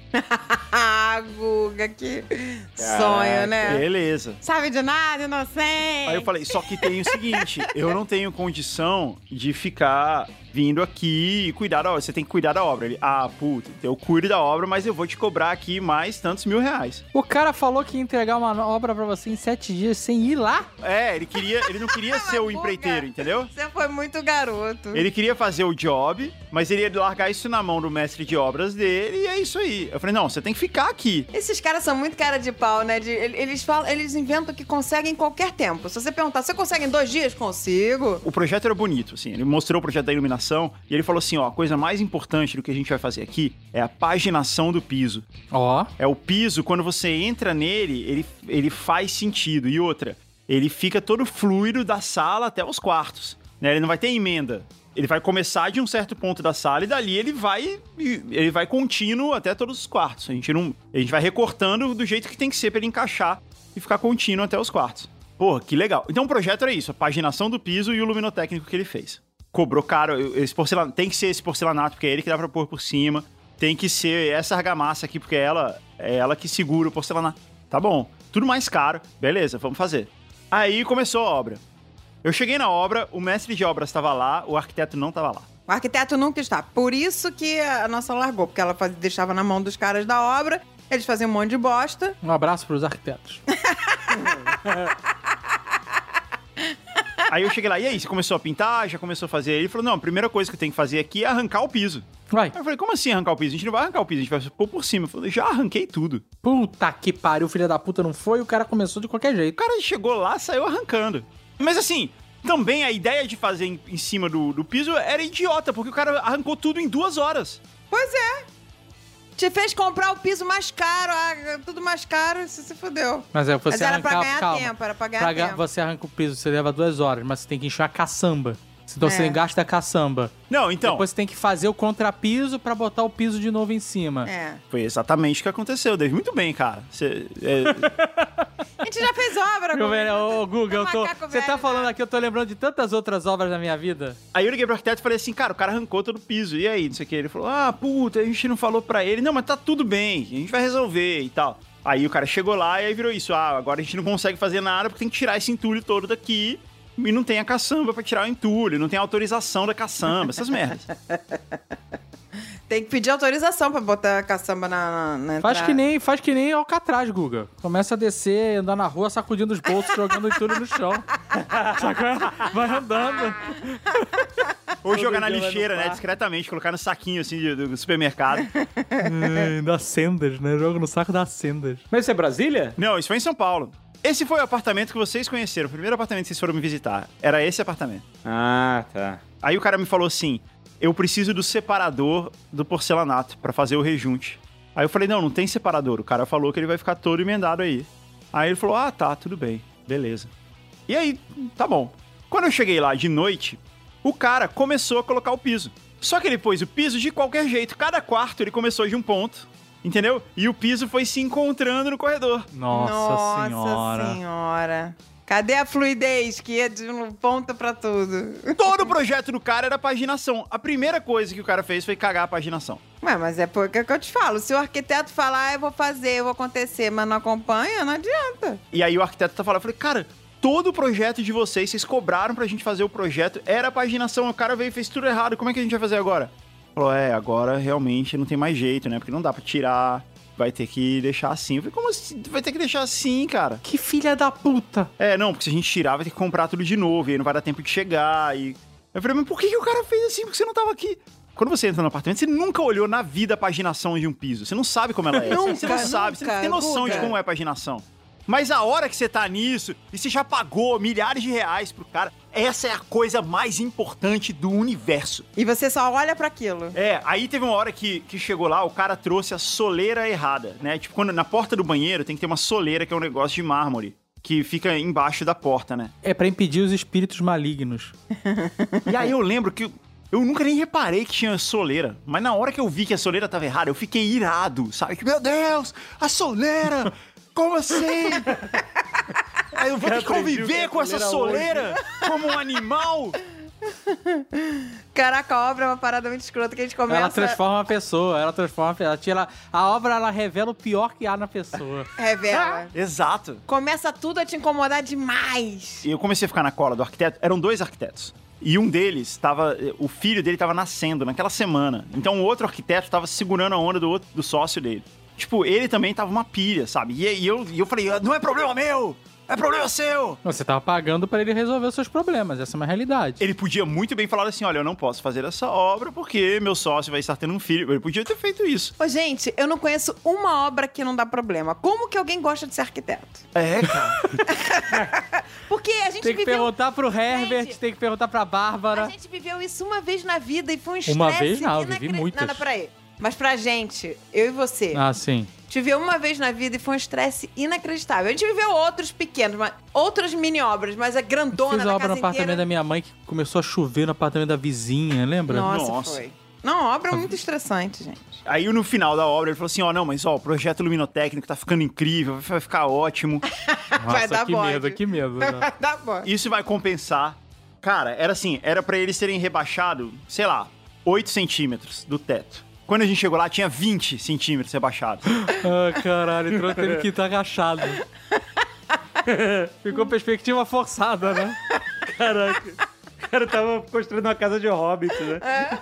Ah, Guga, que sonho, né? Beleza. Sabe de nada, inocente. Aí eu falei, só que tem o seguinte, eu não tenho condição de ficar vindo aqui e cuidar da obra. Você tem que cuidar da obra. Ele, puta, eu cuido da obra, mas eu vou te cobrar aqui mais tantos R$1.000. O cara falou que ia entregar uma obra pra você em 7 dias sem ir lá? É, ele não queria ser o Guga. empreiteiro, entendeu? Você foi muito garoto. Ele queria fazer o job, mas ele ia largar isso na mão do mestre de obras dele e é isso aí. Eu falei, não, você tem que ficar aqui. Esses caras são muito cara de pau, né? Eles inventam que conseguem em qualquer tempo. Se você perguntar, você consegue em 2 dias? Consigo. O projeto era bonito, assim, ele mostrou o projeto da iluminação e ele falou assim, ó, a coisa mais importante do que a gente vai fazer aqui é a paginação do piso. Ó. É o piso, quando você entra nele, ele faz sentido. E outra, ele fica todo fluido da sala até os quartos, né? Ele não vai ter emenda. Ele vai começar de um certo ponto da sala e dali ele vai contínuo até todos os quartos. A gente vai recortando do jeito que tem que ser pra ele encaixar e ficar contínuo até os quartos. Porra, que legal. Então o projeto era isso, a paginação do piso e o luminotécnico que ele fez. Cobrou caro, tem que ser esse porcelanato, porque é ele que dá pra pôr por cima. Tem que ser essa argamassa aqui, porque é ela que segura o porcelanato. Tá bom, tudo mais caro. Beleza, vamos fazer. Aí começou a obra. Eu cheguei na obra, o mestre de obras estava lá, o arquiteto não estava lá. O arquiteto nunca está. Por isso que a nossa largou, porque ela deixava na mão dos caras da obra, eles faziam um monte de bosta. Um abraço pros arquitetos. Aí eu cheguei lá, e aí, você começou a pintar? Já começou a fazer? Ele falou, não, a primeira coisa que eu tenho que fazer aqui é arrancar o piso. Vai. Aí eu falei, como assim arrancar o piso? A gente não vai arrancar o piso, a gente vai pôr por cima. Eu falei, já arranquei tudo. Puta que pariu, filha da puta não foi, o cara começou de qualquer O jeito. cara chegou lá, saiu arrancando. Mas assim, também a ideia de fazer em cima do piso era idiota, porque o cara arrancou tudo em 2 horas. Pois é. Te fez comprar o piso mais caro, tudo mais caro, você se fudeu. Mas é, você Mas era pra arrancar, ganhar calma. tempo, era pra ganhar tempo. Você arranca o piso, você leva 2 horas, mas você tem que encher a caçamba. Então você gasta a caçamba. Não, então... Depois você tem que fazer o contrapiso pra botar o piso de novo em cima. É. Foi exatamente o que aconteceu, Dave. Muito bem, cara. A gente já fez obra, Guga. Ô, Guga, Macaco você tá velho, falando né? aqui, eu tô lembrando de tantas outras obras da minha vida. Aí eu liguei pro arquiteto e falei assim, cara, o cara arrancou todo o piso. E aí, não sei o que. Ele falou, puta, a gente não falou pra ele. Não, mas tá tudo bem, a gente vai resolver e tal. Aí o cara chegou lá e aí virou isso. Agora a gente não consegue fazer nada porque tem que tirar esse entulho todo daqui. E não tem a caçamba pra tirar o entulho, não tem autorização da caçamba, essas merdas. Tem que pedir autorização pra botar a caçamba na entrada. Faz que nem Alcatraz, Guga. Começa a descer, andar na rua, sacudindo os bolsos, jogando entulho no chão. Vai andando. Ou jogar na dia vai no lixeira, né, parque. discretamente, colocar no saquinho, assim, do supermercado. Da Sanders, né? Jogo no saco da Sanders. Mas isso é Brasília? Não, isso foi em São Paulo. Esse foi o apartamento que vocês conheceram, o primeiro apartamento que vocês foram me visitar. Era esse apartamento. Ah, tá. Aí o cara me falou assim, eu preciso do separador do porcelanato pra fazer o rejunte. Aí eu falei, não tem separador. O cara falou que ele vai ficar todo emendado aí. Aí ele falou, tá, tudo bem, beleza. E aí, tá bom. Quando eu cheguei lá de noite, o cara começou a colocar o piso. Só que ele pôs o piso de qualquer jeito. Cada quarto ele começou de um ponto, entendeu? E o piso foi se encontrando no corredor. Nossa senhora. Cadê a fluidez que ia de um ponto pra tudo? Todo o projeto do cara era paginação. A primeira coisa que o cara fez foi cagar a paginação. Ué, mas é porque eu te falo. Se o arquiteto falar, eu vou fazer, eu vou acontecer, mas não acompanha, não adianta. E aí o arquiteto tá falando, eu falei, cara, todo o projeto de vocês cobraram pra gente fazer o projeto, era paginação, o cara veio e fez tudo errado, como é que a gente vai fazer agora? Falou, agora realmente não tem mais jeito, né? Porque não dá pra tirar, vai ter que deixar assim. Eu falei, como assim? Vai ter que deixar assim, cara? Que filha da puta. Não, porque se a gente tirar, vai ter que comprar tudo de novo, e aí não vai dar tempo de chegar, e... Eu falei, mas por que o cara fez assim? Porque você não tava aqui. Quando você entra no apartamento, você nunca olhou na vida a paginação de um piso. Você não sabe como ela é. Você não sabe, você não tem noção de como é a paginação. Mas a hora que você tá nisso, e você já pagou milhares de reais pro cara, essa é a coisa mais importante do universo. E você só olha pra aquilo. Aí teve uma hora que chegou lá, o cara trouxe a soleira errada, né? Tipo, quando na porta do banheiro tem que ter uma soleira, que é um negócio de mármore, que fica embaixo da porta, né? É pra impedir os espíritos malignos. E aí eu lembro que eu nunca nem reparei que tinha soleira, mas na hora que eu vi que a soleira tava errada, eu fiquei irado, sabe? Meu Deus, a soleira! Como assim? Aí eu vou ter que conviver com essa soleira como um animal? Caraca, a obra é uma parada muito escrota que a gente começa... Ela transforma a pessoa, a obra, ela revela o pior que há na pessoa. Revela. Exato. Começa tudo a te incomodar demais. E eu comecei a ficar na cola do arquiteto. Eram 2 arquitetos. E um deles o filho dele tava nascendo naquela semana. Então o outro arquiteto tava segurando a onda do sócio dele. Tipo, ele também tava uma pilha, sabe? E eu falei, não é problema meu! É problema seu! Você tava pagando pra ele resolver os seus problemas, essa é uma realidade. Ele podia muito bem falar assim, olha, eu não posso fazer essa obra porque meu sócio vai estar tendo um filho. Ele podia ter feito isso. Ô, gente, eu não conheço uma obra que não dá problema. Como que alguém gosta de ser arquiteto? Cara. Porque a gente tem que perguntar pro Herbert, tem que perguntar pra Bárbara. A gente viveu isso uma vez na vida e foi um estresse. Uma vez não, eu vivi muitas. Não, peraí. Mas pra gente, eu e você... Ah, sim. Viveu uma vez na vida e foi um estresse inacreditável. A gente viveu outros pequenos, outras mini obras, mas a grandona Fiz da obra casa no apartamento inteira... da minha mãe que começou a chover no apartamento da vizinha, lembra? Nossa. Foi. Não, obra é muito estressante, gente. Aí no final da obra ele falou assim, não, mas o projeto luminotécnico tá ficando incrível, vai ficar ótimo. Vai dar bode. Que medo. Vai dar bode. Isso vai compensar. Cara, era pra eles terem rebaixado, sei lá, 8 centímetros do teto. Quando a gente chegou lá, tinha 20 centímetros rebaixados. Caralho, entrou teve que estar agachado. Ficou perspectiva forçada, né? Caraca. cara tava construindo uma casa de hobbit, né?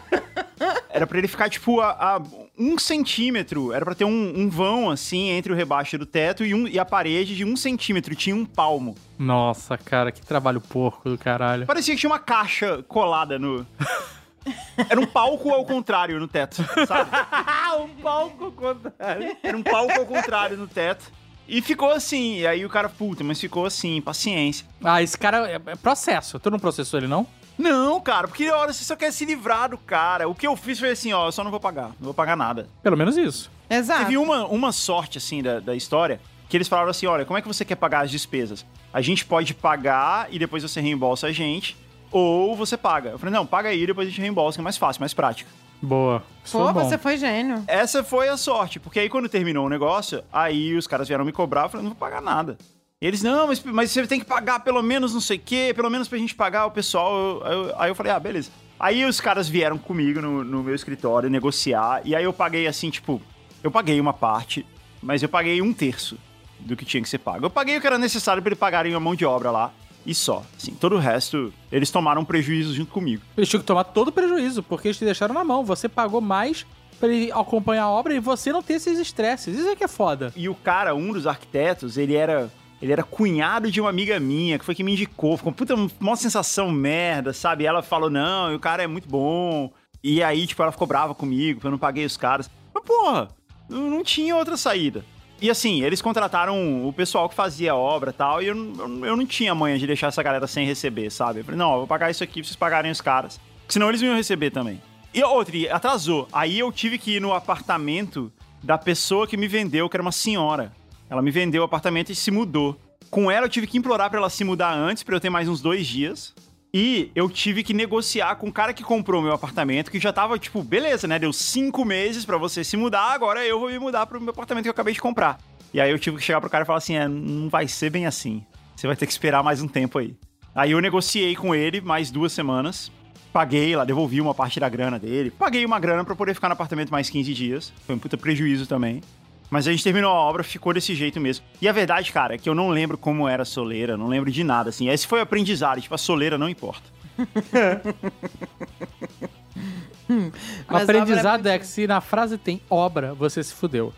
Era pra ele ficar, tipo, a 1 centímetro. Era pra ter um vão, assim, entre o rebaixo do teto e a parede de 1 centímetro. Tinha um palmo. Nossa, cara, que trabalho porco do caralho. Parecia que tinha uma caixa colada no... Era um palco ao contrário no teto, sabe? Um palco ao contrário. Era um palco ao contrário no teto. E ficou assim. E aí o cara, puta, mas ficou assim, paciência. Ah, esse cara é processo. Tu não processou ele, não? Não, cara, porque na hora você só quer se livrar do cara. O que eu fiz foi assim, ó, eu só não vou pagar. Não vou pagar nada. Pelo menos isso. Exato. Teve uma sorte, assim, da história, que eles falaram assim, olha, como é que você quer pagar as despesas? A gente pode pagar e depois você reembolsa a gente, ou você paga. Eu falei, não, paga aí e depois a gente reembolsa, que é mais fácil, mais prático. Boa. Isso Pô, foi bom. você foi gênio. Essa foi a sorte, porque aí quando terminou o negócio, aí os caras vieram me cobrar, eu falei, não vou pagar nada. E eles, não, mas você tem que pagar pelo menos não sei o quê, pelo menos pra gente pagar o pessoal. Aí eu falei, ah, beleza. Aí os caras vieram comigo no meu escritório negociar, e aí eu paguei assim, tipo, eu paguei uma parte, mas eu paguei 1/3 do que tinha que ser pago. Eu paguei o que era necessário pra eles pagarem a mão de obra lá, e só. Assim, todo o resto, eles tomaram prejuízo junto comigo. Eles tinham que tomar todo o prejuízo, porque eles te deixaram na mão. Você pagou mais pra ele acompanhar a obra e você não ter esses estresses. Isso é que é foda. E o cara, um dos arquitetos, ele era cunhado de uma amiga minha, que foi que me indicou. Ficou uma sensação merda, sabe? E ela falou, não, e o cara é muito bom. E aí, tipo, ela ficou brava comigo, porque eu não paguei os caras. Mas, porra, não tinha outra saída. E assim, eles contrataram o pessoal que fazia a obra e tal, e eu não tinha manha de deixar essa galera sem receber, sabe? Eu falei, não, eu vou pagar isso aqui pra vocês pagarem os caras. Senão eles não iam receber também. E outra, atrasou. Aí eu tive que ir no apartamento da pessoa que me vendeu, que era uma senhora. Ela me vendeu o apartamento e se mudou. Com ela, eu tive que implorar pra ela se mudar antes, pra eu ter mais uns 2 dias. E eu tive que negociar com o cara que comprou meu apartamento, que já tava, tipo, beleza, né? Deu 5 meses pra você se mudar, agora eu vou me mudar pro meu apartamento que eu acabei de comprar. E aí eu tive que chegar pro cara e falar assim, não vai ser bem assim. Você vai ter que esperar mais um tempo aí. Aí eu negociei com ele mais 2 semanas. Paguei lá, devolvi uma parte da grana dele. Paguei uma grana pra poder ficar no apartamento mais 15 dias. Foi um puta prejuízo também. Mas a gente terminou a obra, ficou desse jeito mesmo. E a verdade, cara, é que eu não lembro como era a soleira, não lembro de nada, assim. Esse foi o aprendizado, tipo, a soleira não importa. O aprendizado é que se na frase tem obra, você se fudeu.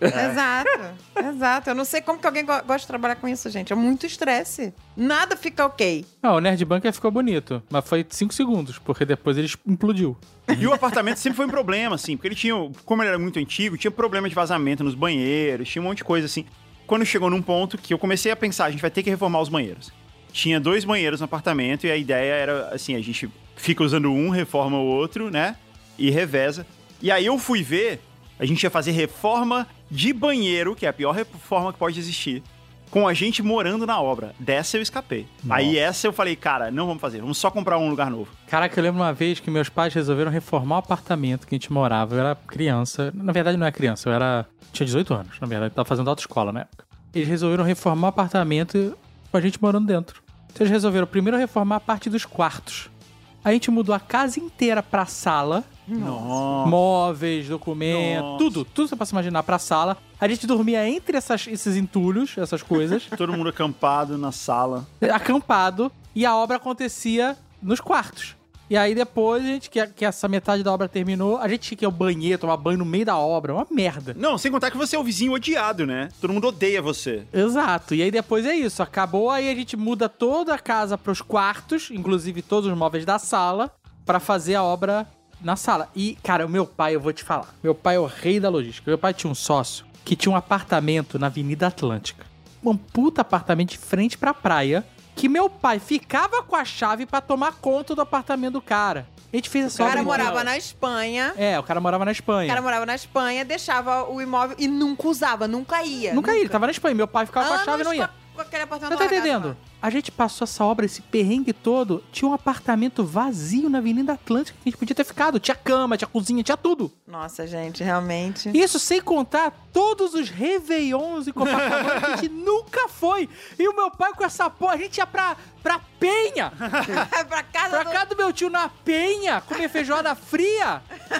Exato. Eu não sei como que alguém gosta de trabalhar com isso, gente. É muito estresse. Nada fica ok. Não, o Nerd Bunker ficou bonito, mas foi 5 segundos, porque depois ele implodiu. E o apartamento sempre foi um problema, assim, porque ele tinha, como ele era muito antigo, tinha problema de vazamento nos banheiros, tinha um monte de coisa, assim. Quando chegou num ponto que eu comecei a pensar, a gente vai ter que reformar os banheiros. Tinha 2 banheiros no apartamento e a ideia era, assim, a gente fica usando um, reforma o outro, né? E reveza. E aí eu fui ver, a gente ia fazer reforma de banheiro, que é a pior reforma que pode existir, com a gente morando na obra. Dessa eu escapei. Nossa. Aí essa eu falei, cara, não vamos fazer, vamos só comprar um lugar novo. Caraca, eu lembro uma vez que meus pais resolveram reformar o apartamento que a gente morava. Eu era criança. Na verdade, não é criança, tinha 18 anos, na verdade. Eu tava fazendo autoescola na época. Eles resolveram reformar o apartamento com a gente morando dentro. Então eles resolveram primeiro reformar a parte dos quartos. A gente mudou a casa inteira pra sala. Nossa. Móveis, documentos, tudo você possa imaginar pra sala. A gente dormia entre esses entulhos, essas coisas. Todo mundo acampado na sala. Acampado. E a obra acontecia nos quartos. E aí depois, a gente, que essa metade da obra terminou, a gente tinha que ir ao banheiro, tomar banho no meio da obra. Uma merda. Não, sem contar que você é o vizinho odiado, né? Todo mundo odeia você. Exato. E aí depois é isso. Acabou, aí a gente muda toda a casa pros quartos, inclusive todos os móveis da sala, pra fazer a obra na sala. E, cara, o meu pai, eu vou te falar. Meu pai é o rei da logística. Meu pai tinha um sócio que tinha um apartamento na Avenida Atlântica. Um puta apartamento de frente pra praia, que meu pai ficava com a chave pra tomar conta do apartamento do cara. A gente fez essa O obra cara inteira. morava na Espanha. É, o cara morava na Espanha. O cara morava na Espanha, deixava o imóvel e nunca usava, nunca ia. Nunca ia, ele tava na Espanha. Meu pai ficava com a chave e não ia. Com aquele apartamento Você tá largado entendendo? lá. A gente passou essa obra, esse perrengue todo, tinha um apartamento vazio na Avenida Atlântica que a gente podia ter ficado. Tinha cama, tinha cozinha, tinha tudo. Nossa, gente, realmente. Isso sem contar todos os réveillons em Copacabana que a gente nunca foi. E o meu pai com essa porra, a gente ia pra Penha. pra casa Pra casa do meu tio na Penha, comer feijoada fria.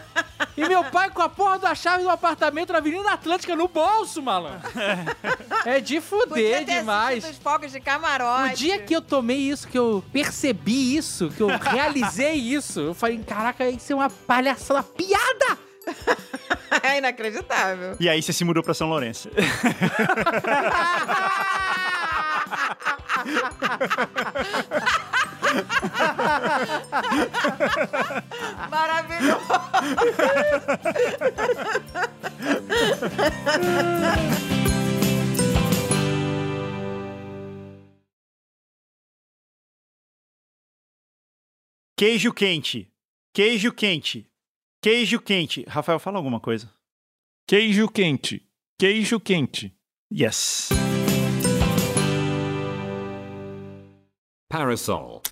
E meu pai com a porra da chave do apartamento na Avenida Atlântica no bolso, malandro. É de fuder Podia ter demais. assistido os fogos de camarote. O dia que eu tomei isso, que eu percebi isso, que eu realizei isso, eu falei, caraca, isso é uma palhaçada, uma piada! É inacreditável. E aí você se mudou pra São Lourenço. Maravilhoso. Queijo quente. Queijo quente. Queijo quente. Rafael, fala alguma coisa. Queijo quente. Queijo quente. Yes. Parasol.